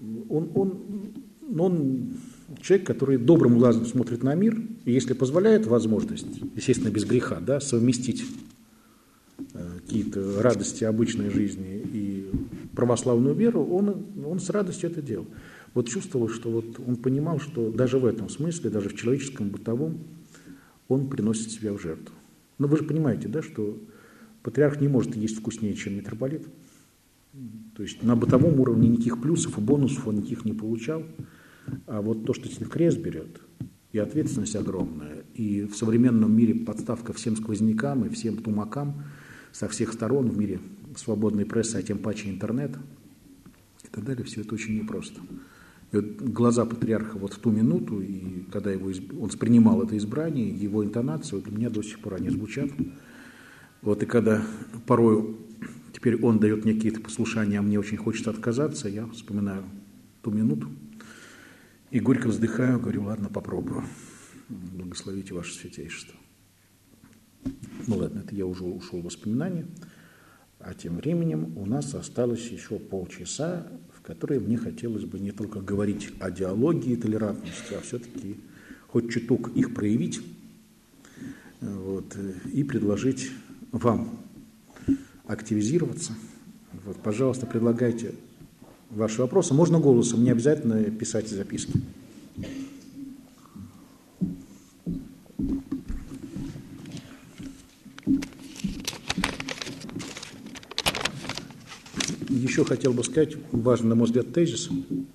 [SPEAKER 1] Он человек, который добрым глазом смотрит на мир, и если позволяет возможность, естественно, без греха, да, совместить какие-то радости обычной жизни и православную веру, он с радостью это делал. Вот чувствовал, что вот он понимал, что даже в этом смысле, даже в человеческом, бытовом, он приносит себя в жертву. Но вы же понимаете, да, что патриарх не может есть вкуснее, чем митрополит. То есть на бытовом уровне никаких плюсов и бонусов он никаких не получал. А вот то, что тебе крест берет, и ответственность огромная, и в современном мире подставка всем сквознякам и всем тумакам со всех сторон в мире свободной прессы, а тем паче интернет и так далее, все это очень непросто. И вот глаза патриарха вот в ту минуту, и когда он воспринимал это избрание, его интонацию, для меня до сих пор они звучат. Вот и когда порой теперь он дает мне какие-то послушания, а мне очень хочется отказаться, я вспоминаю ту минуту и горько вздыхаю, говорю, ладно, попробую. Благословите ваше святейшество. Ну ладно, это я уже ушел в воспоминания. А тем временем у нас осталось еще полчаса, в которые мне хотелось бы не только говорить о диалоге и толерантности, а все-таки хоть чуток их проявить, вот, и предложить вам активизироваться. Вот, пожалуйста, предлагайте ваши вопросы. Можно голосом, не обязательно писать записки. Еще хотел бы сказать, важный, на мой взгляд, тезис.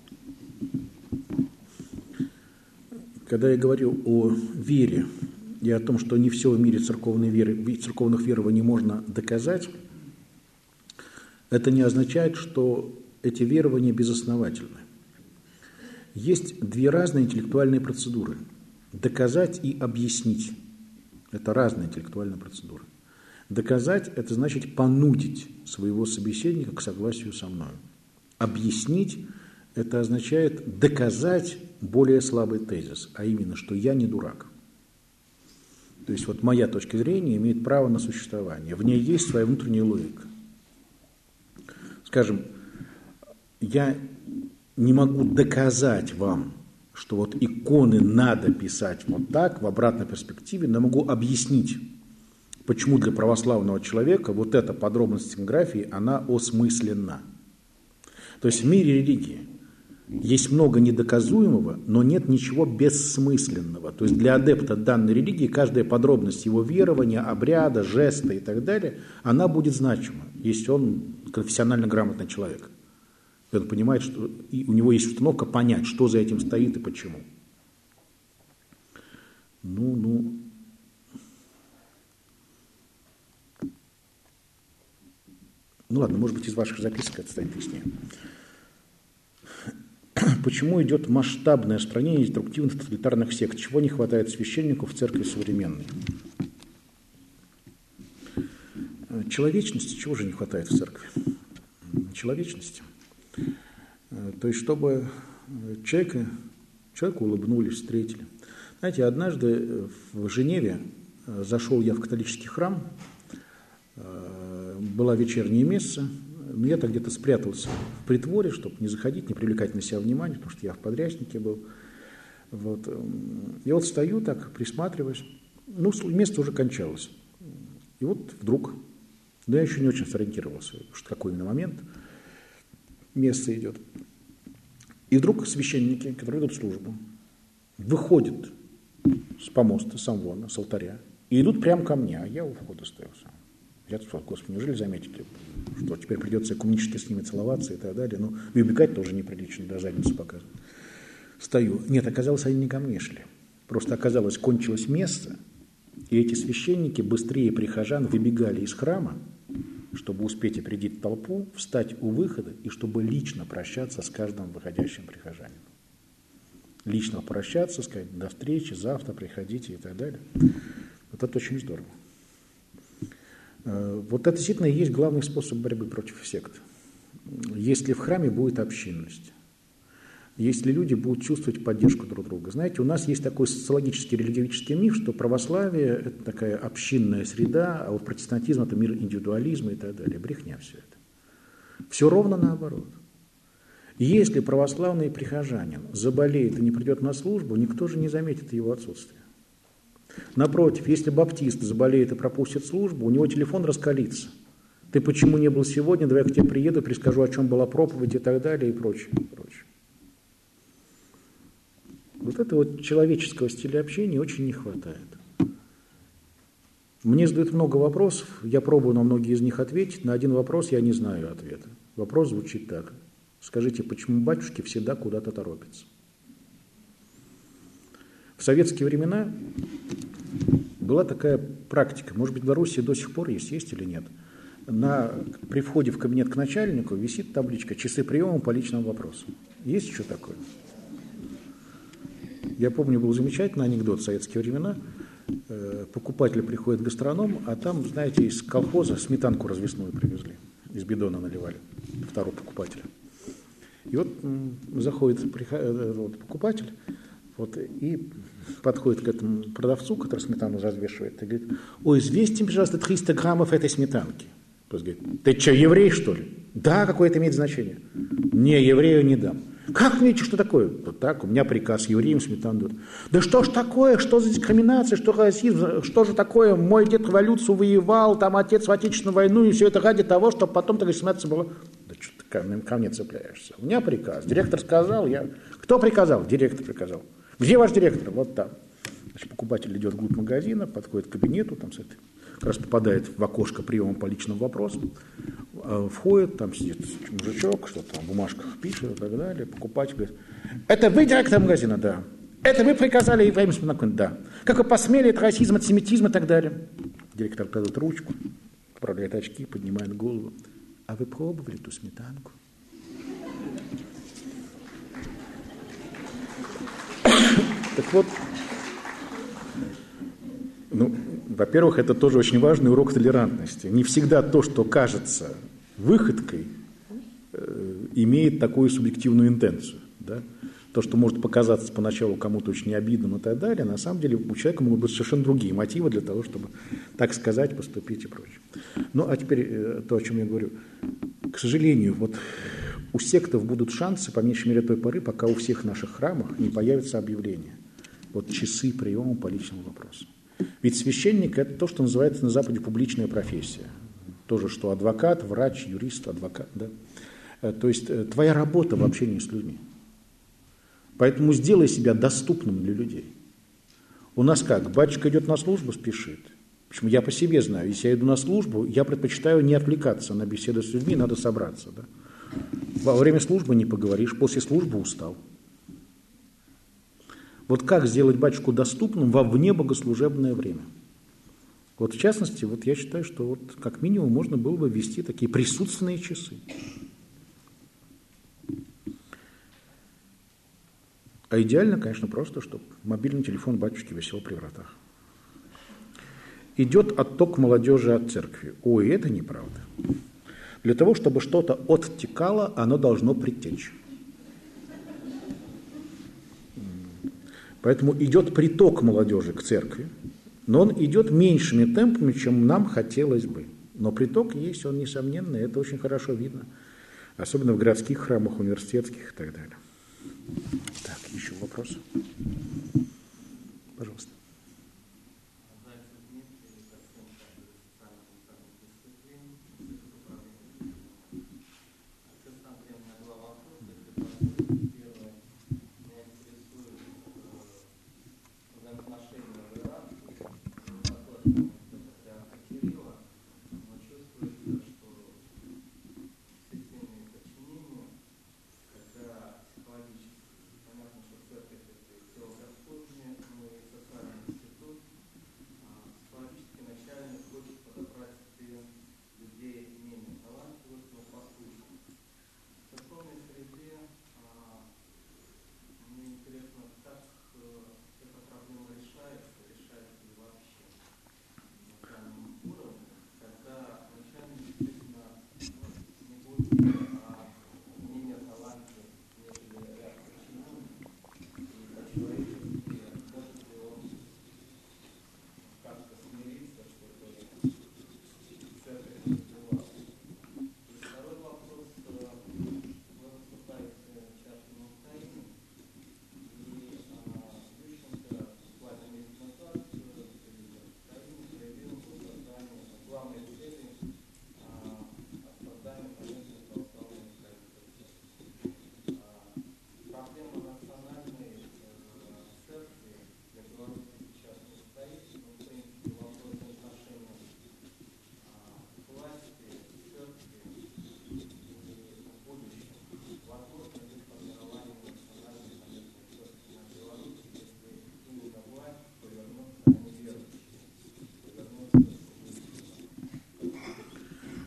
[SPEAKER 1] Когда я говорю о вере и о том, что не все в мире церковных верований можно доказать, это не означает, что эти верования безосновательны. Есть две разные интеллектуальные процедуры. Доказать и объяснить. Это разные интеллектуальные процедуры. Доказать – это значит понудить своего собеседника к согласию со мной. Объяснить – это означает доказать более слабый тезис, а именно, что я не дурак. То есть вот моя точка зрения имеет право на существование. В ней есть своя внутренняя логика. Скажем, я не могу доказать вам, что вот иконы надо писать вот так, в обратной перспективе, но могу объяснить, почему для православного человека вот эта подробность стенографии, она осмысленна. То есть в мире религии есть много недоказуемого, но нет ничего бессмысленного. То есть для адепта данной религии каждая подробность его верования, обряда, жеста и так далее, она будет значима, если он конфессионально грамотный человек. И он понимает, что и у него есть установка понять, что за этим стоит и почему. Ну ладно, может быть, из ваших записок это станет яснее. Почему идет масштабное распространение деструктивных тоталитарных сект? Чего не хватает священнику в церкви современной? Человечности чего же не хватает в церкви? Человечности. То есть, чтобы человеку улыбнулись, встретили. Знаете, однажды в Женеве зашел я в католический храм, была вечерняя месса, но я-то где-то спрятался в притворе, чтобы не заходить, не привлекать на себя внимание, потому что я в подрясники был. Вот. И вот стою так, присматриваюсь. Ну, место уже кончалось. И вот вдруг, я еще не очень сориентировался, что какой именно момент, место идет. И вдруг священники, которые идут в службу, выходят с помоста, с амвона, с алтаря, и идут прямо ко мне, а я у входа стою сам. Я сказал, Господи, неужели заметили, что теперь придется экуменически с ними целоваться и так далее. Ну, и убегать тоже неприлично, да, задницу показывать. Стою. Нет, оказалось, они не ко мне шли. Просто оказалось, кончилось место, и эти священники быстрее прихожан выбегали из храма, чтобы успеть опередить толпу, встать у выхода и чтобы лично прощаться с каждым выходящим прихожанином. лично попрощаться, сказать до встречи, завтра приходите и так далее. Вот это очень здорово. Вот это действительно и есть главный способ борьбы против сект. Если в храме будет общинность, если люди будут чувствовать поддержку друг друга. Знаете, у нас есть такой социологический религиоведческий миф, что православие – это такая общинная среда, а вот протестантизм – это мир индивидуализма и так далее. Брехня все это. Все ровно наоборот. Если православный прихожанин заболеет и не придет на службу, никто же не заметит его отсутствие. Напротив, если баптист заболеет и пропустит службу, у него телефон раскалится. Ты почему не был сегодня, давай я к тебе приеду, перескажу, о чем была проповедь и так далее и прочее, прочее. Вот этого вот человеческого стиля общения очень не хватает. Мне задают много вопросов, я пробую на многие из них ответить, на один вопрос я не знаю ответа. Вопрос звучит так. Скажите, почему батюшки всегда куда-то торопятся? В советские времена была такая практика, может быть, в Беларуси до сих пор есть или нет. При входе в кабинет к начальнику висит табличка «Часы приема по личным вопросам». Есть еще такое? Я помню, был замечательный анекдот в советские времена. Покупатель приходит гастроном, а там, знаете, из колхоза сметанку развесную привезли. Из бидона наливали второго покупателя. И вот заходит покупатель и подходит к этому продавцу, который сметану развешивает, и говорит: ой, взвесьте, пожалуйста, 300 граммов этой сметанки. Тот говорит: ты что, еврей, что ли? Да, какое это имеет значение? Не, еврею не дам. Как мне, что такое? Вот так, у меня приказ, евреям сметану дают. Да что ж такое, что за дискриминация, что расизм, что же такое, мой дед революцию воевал, там отец в Отечественную войну, и все это ради того, чтобы потом такая дискриминация была. Да что ты ко мне цепляешься? У меня приказ, директор сказал, я... Кто приказал? Директор приказал. Где ваш директор? Вот там. Значит, покупатель идет вглубь магазина, подходит к кабинету, там как раз попадает в окошко приема по личным вопросам, входит, там сидит мужичок, что там в бумажках пишет и так далее. Покупатель говорит: это вы директор магазина? Да. Это вы приказали евреям сметанку? Да. Как вы посмели, это расизм, антисемитизм и так далее. Директор кладет ручку, поправляет очки, поднимает голову. А вы пробовали ту сметанку? Так вот, во-первых, это тоже очень важный урок толерантности. Не всегда то, что кажется выходкой, имеет такую субъективную интенцию. Да? То, что может показаться поначалу кому-то очень обидным и так далее, на самом деле у человека могут быть совершенно другие мотивы для того, чтобы так сказать, поступить и прочее. Ну, а теперь то, о чем я говорю. К сожалению, вот у сектов будут шансы, по меньшей мере, той поры, пока у всех наших храмах не появится объявление. Вот часы приема по личному вопросу. Ведь священник – это то, что называется на Западе публичная профессия. То же, что адвокат, врач, юрист, адвокат. Да? То есть твоя работа в общении с людьми. Поэтому сделай себя доступным для людей. У нас как? Батюшка идет на службу, спешит. Почему? Я по себе знаю. Если я иду на службу, я предпочитаю не отвлекаться на беседу с людьми, надо собраться. Да? Во время службы не поговоришь, после службы устал. Вот как сделать батюшку доступным во внебогослужебное время? Вот в частности, вот я считаю, что вот как минимум можно было бы ввести такие присутственные часы. А идеально, конечно, просто, чтобы мобильный телефон батюшки висел при вратах. Идет отток молодежи от церкви. Ой, это неправда. Для того, чтобы что-то оттекало, оно должно притечь. Поэтому идет приток молодежи к церкви, но он идет меньшими темпами, чем нам хотелось бы. Но приток есть, он несомненный, это очень хорошо видно. Особенно в городских храмах, университетских и так далее. Так, еще вопрос? Пожалуйста.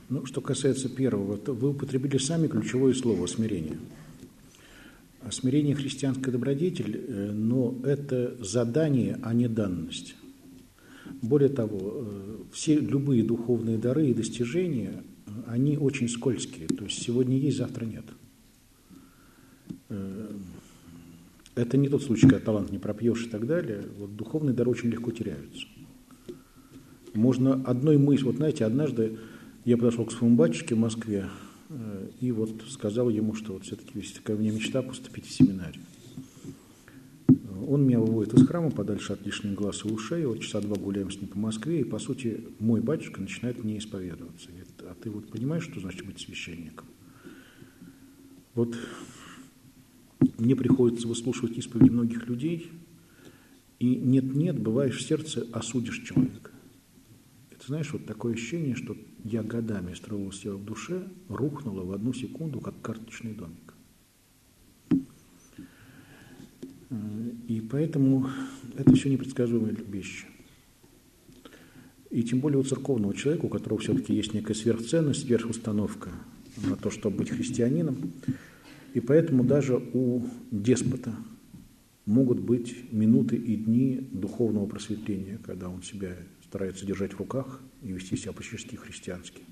[SPEAKER 1] Ну, что касается первого, то вы употребили сами ключевое слово «смирение». Смирение – христианская добродетель, но это задание, а не данность. Более того, любые духовные дары и достижения, они очень скользкие. То есть сегодня есть, завтра нет. Это не тот случай, когда талант не пропьешь и так далее. Вот духовные дары очень легко теряются. Можно одной мыслью... Вот знаете, однажды я подошел к своему батюшке в Москве и вот сказал ему, что вот все-таки есть такая у меня мечта поступить в семинарий. Он меня выводит из храма подальше от лишних глаз и ушей, вот часа два гуляем с ним по Москве, и, по сути, мой батюшка начинает мне исповедоваться. Говорит: а ты вот понимаешь, что значит быть священником? Вот мне приходится выслушивать исповеди многих людей, и нет-нет, бываешь в сердце, осудишь человека. Это, знаешь, вот такое ощущение, что я годами строил себя в душе, рухнуло в одну секунду, как карточный домик. И поэтому это все непредсказуемые вещи. И тем более у церковного человека, у которого все-таки есть некая сверхценность, сверхустановка на то, чтобы быть христианином. И поэтому даже у деспота могут быть минуты и дни духовного просветления, когда он себя старается держать в руках и вести себя по-честски христиански.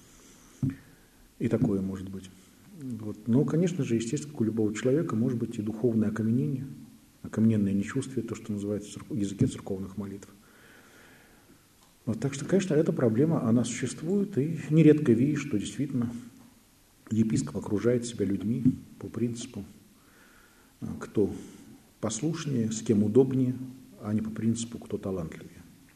[SPEAKER 1] И такое может быть. Вот. Но, конечно же, естественно, как у любого человека может быть и духовное окаменение, окамененное нечувствие, то, что называется в языке церковных молитв. Вот, так что, конечно, эта проблема, она существует, и нередко видишь, что действительно епископ окружает себя людьми по принципу, кто послушнее, с кем удобнее, а не по принципу, кто талантливее.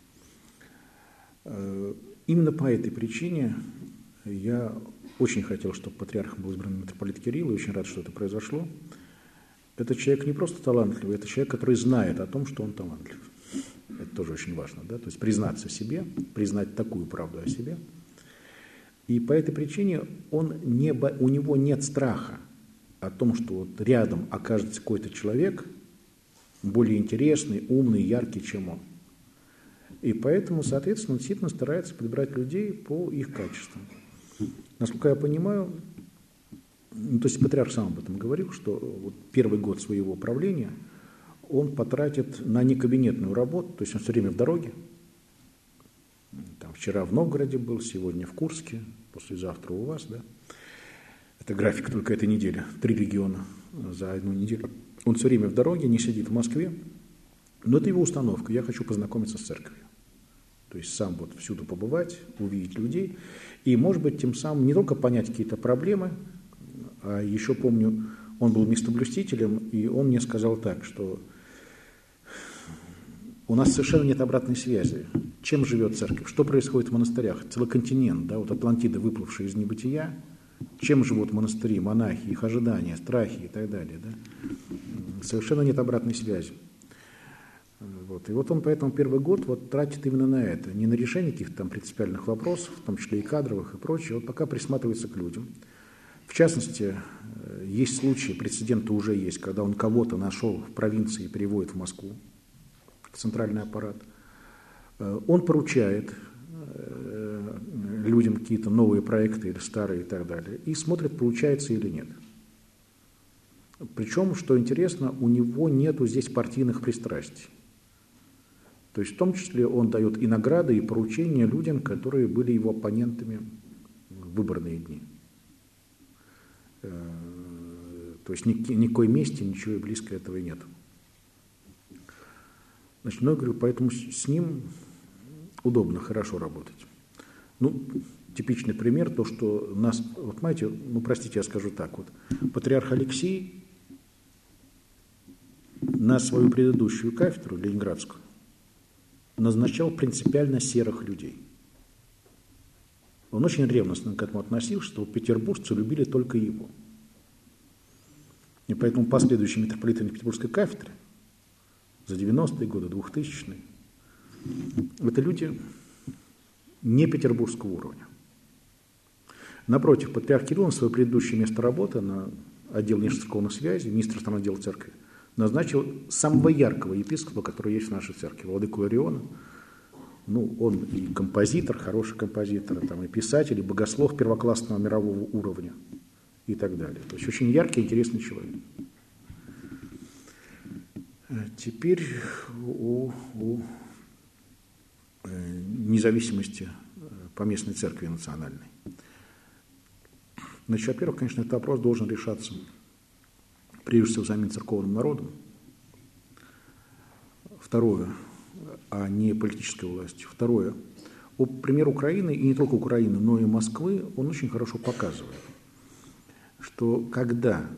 [SPEAKER 1] Именно по этой причине я очень хотел, чтобы патриархом был избран митрополит Кирилл, и очень рад, что это произошло. Это человек не просто талантливый, это человек, который знает о том, что он талантлив. Это тоже очень важно, да? То есть признаться себе, признать такую правду о себе. И по этой причине у него нет страха о том, что вот рядом окажется какой-то человек более интересный, умный, яркий, чем он. И поэтому, соответственно, он действительно старается подбирать людей по их качествам. Насколько я понимаю, то есть патриарх сам об этом говорил, что вот первый год своего правления он потратит на некабинетную работу, то есть он все время в дороге. Там вчера в Новгороде был, сегодня в Курске, послезавтра у вас, да. Это график только этой недели, 3 региона за одну неделю. Он все время в дороге, не сидит в Москве, но это его установка. Я хочу познакомиться с церковью. То есть сам вот всюду побывать, увидеть людей, и, может быть, тем самым не только понять какие-то проблемы, а еще помню, он был местоблюстителем, и он мне сказал так, что у нас совершенно нет обратной связи. Чем живет церковь? Что происходит в монастырях? Целый континент, да, вот Атлантида, выплывшая из небытия. Чем живут монастыри, монахи, их ожидания, страхи и так далее. Да? Совершенно нет обратной связи. Вот. И вот он поэтому первый год вот тратит именно на это. Не на решение каких-то там принципиальных вопросов, в том числе и кадровых и прочее. Вот пока присматривается к людям. В частности, есть случаи, прецеденты уже есть, когда он кого-то нашел в провинции и переводит в Москву, в центральный аппарат. Он поручает людям какие-то новые проекты или старые и так далее, и смотрит, получается или нет. Причем, что интересно, у него нету здесь партийных пристрастий. То есть в том числе он дает и награды, и поручения людям, которые были его оппонентами в выборные дни. То есть никакой мести, ничего и близко этого и нет. Значит, ну, я говорю, поэтому с ним удобно, хорошо работать. Ну, типичный пример, то, что нас, вот знаете, ну, простите, я скажу так, вот, патриарх Алексий на свою предыдущую кафедру, ленинградскую, назначал принципиально серых людей. Он очень ревностно к этому относился, что петербуржцы любили только его. И поэтому последующие митрополиты на Петербургской кафедре за 90-е годы, 2000-е, это люди не петербургского уровня. Напротив, патриарх Кирилл на свое предыдущее место работы, на отдел внешнецерковных связей, министр иностранных дел церкви, назначил самого яркого епископа, который есть в нашей церкви, владыку Иориона, Ну, он и композитор, хороший композитор, там, и писатель, и богослов первоклассного мирового уровня и так далее. То есть очень яркий, интересный человек. Теперь о независимости поместной церкви национальной. Значит, во-первых, конечно, этот вопрос должен решаться прежде всего самим церковным народом. Второе, а не политической властью. Второе, пример Украины, и не только Украины, но и Москвы, он очень хорошо показывает, что когда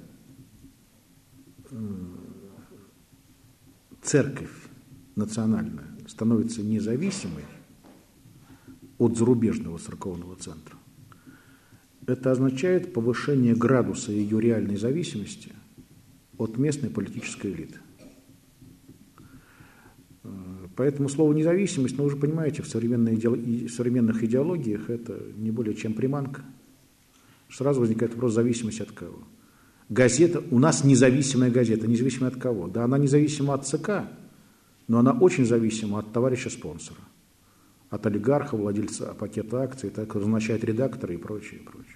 [SPEAKER 1] церковь национальная становится независимой от зарубежного церковного центра, это означает повышение градуса ее реальной зависимости от местной политической элиты. Поэтому слово «независимость», ну, вы же понимаете, в современных идеологиях это не более чем приманка. Сразу возникает вопрос зависимости от кого. Газета, у нас независимая газета, независимая от кого? Да, она независима от ЦК, но она очень зависима от товарища-спонсора, от олигарха, владельца пакета акций, так назначает редактора и прочее, прочее.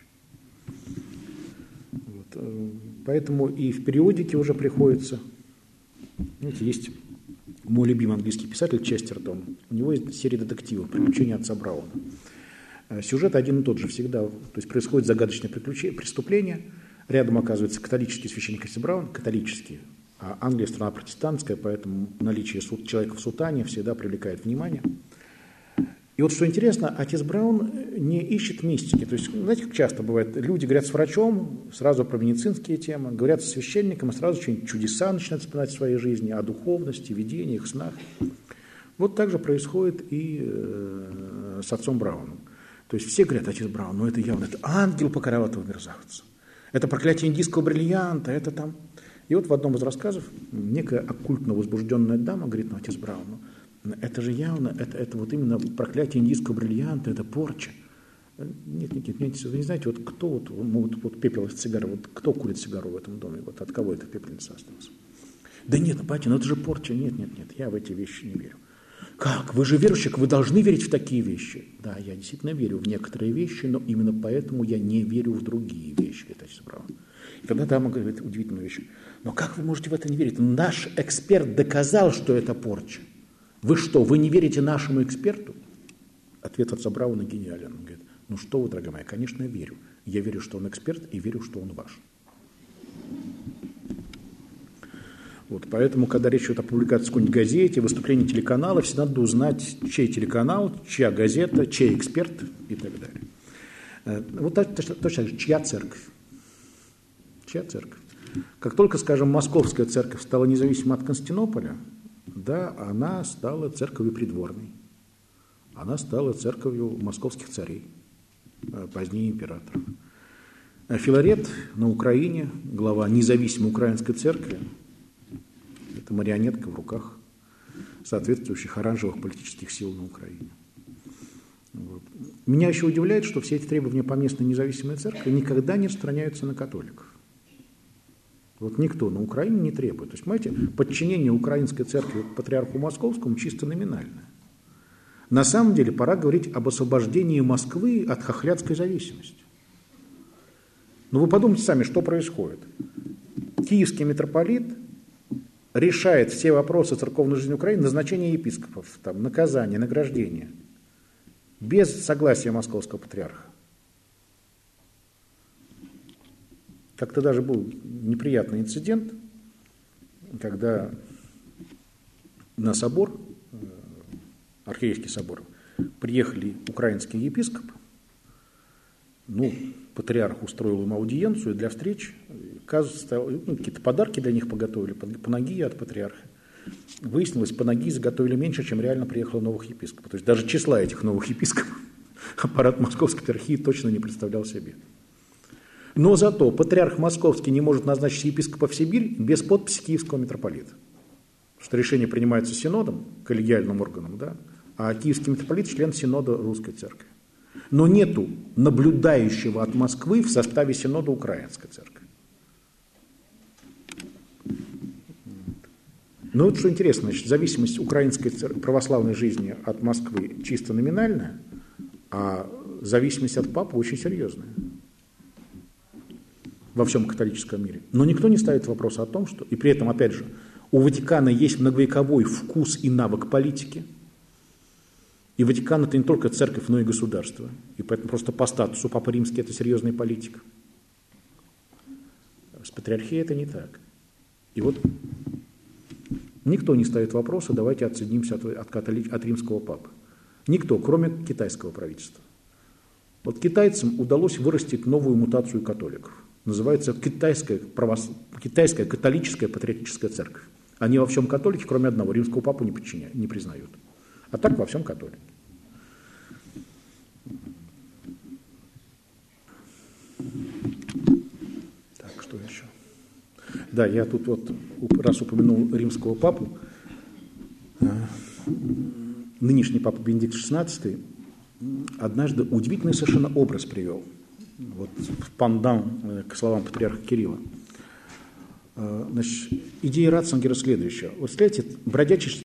[SPEAKER 1] Вот. Поэтому и в периодике уже приходится, знаете, есть мой любимый английский писатель Честертон, у него есть серия детективов «Приключения отца Брауна». Сюжет один и тот же всегда, то есть происходит загадочное преступление, рядом оказывается католический священник отец Браун, католический, а Англия страна протестантская, поэтому наличие человека в сутане всегда привлекает внимание. И вот что интересно, отец Браун не ищет мистики. То есть, знаете, как часто бывает, люди говорят с врачом, сразу про медицинские темы, говорят с священником, и сразу что-нибудь чудеса начинают вспоминать в своей жизни, о духовности, видениях, снах. Вот так же происходит и с отцом Брауном. То есть все говорят, отец Браун, ну это явно, это ангел покарал этого мерзавца. Это проклятие индийского бриллианта, это там. И вот в одном из рассказов некая оккультно возбужденная дама говорит, ну отец Браун, ну, это же явно, это вот именно проклятие индийского бриллианта, это порча. Нет, вы не знаете, вот кто вот пепел от сигары, вот кто курит сигару в этом доме, вот от кого эта пепельница осталась? Да нет, батя, ну это же порча, нет, я в эти вещи не верю. Как? Вы же верующий, вы должны верить в такие вещи. Да, я действительно верю в некоторые вещи, но именно поэтому я не верю в другие вещи, говорит отец Браун. И тогда дама говорит удивительную вещь. Но как вы можете в это не верить? Наш эксперт доказал, что это порча. Вы что, вы не верите нашему эксперту? Ответ отца Брауна гениален. Он говорит, ну что вы, дорогая моя, конечно, я верю. Я верю, что он эксперт, и верю, что он ваш. Вот, поэтому, когда речь идет о публикации в какой-нибудь газете, выступлении телеканала, всегда надо узнать, чей телеканал, чья газета, чей эксперт и так далее. Вот точно так же, чья церковь. Чья церковь. Как только, скажем, московская церковь стала независима от Константинополя, да, она стала церковью придворной. Она стала церковью московских царей, позднее императоров. Филарет на Украине, глава независимой украинской церкви, это марионетка в руках соответствующих оранжевых политических сил на Украине. Вот. Меня еще удивляет, что все эти требования по местной независимой церкви никогда не распространяются на католиков. Вот никто на Украине не требует. То есть, понимаете, подчинение украинской церкви патриарху московскому чисто номинальное. На самом деле пора говорить об освобождении Москвы от хохлядской зависимости. Но вы подумайте сами, что происходит. Киевский митрополит решает все вопросы церковной жизни Украины, назначение епископов, там, наказание, награждение, без согласия московского патриарха. Как-то даже был неприятный инцидент, когда на собор, архиерейский собор, приехали украинские епископы, патриарх устроил им аудиенцию для встреч, какие-то подарки для них поготовили, панагия от патриарха. Выяснилось, панагии заготовили меньше, чем реально приехало новых епископов. То есть даже числа этих новых епископов аппарат Московской патриархии точно не представлял себе. Но зато патриарх Московский не может назначить епископа в Сибирь без подписи киевского митрополита. Потому что решение принимается синодом, коллегиальным органом, да? А киевский митрополит член синода Русской Церкви. Но нету наблюдающего от Москвы в составе синода Украинской Церкви. Но вот что интересно, значит, зависимость украинской православной жизни от Москвы чисто номинальная, а зависимость от папы очень серьезная во всем католическом мире. Но никто не ставит вопрос о том, что, и при этом, опять же, у Ватикана есть многовековой вкус и навык политики. И Ватикан — это не только церковь, но и государство. И поэтому просто по статусу Папа Римский — это серьезный политик. С патриархией это не так. И вот никто не ставит вопроса, давайте отсоединимся от римского папы. Никто, кроме китайского правительства. Вот китайцам удалось вырастить новую мутацию католиков. Называется китайская католическая патриотическая церковь. Они во всем католики, кроме одного, римского папу не признают. А так во всем католики. Так, что еще? Да, я тут вот раз упомянул римского папу. Нынешний папа Бенедикт XVI однажды удивительный совершенно образ привел. Вот в пандан к словам патриарха Кирилла. Значит, идея Ратцингера следующая. Вот, представляете, бродячий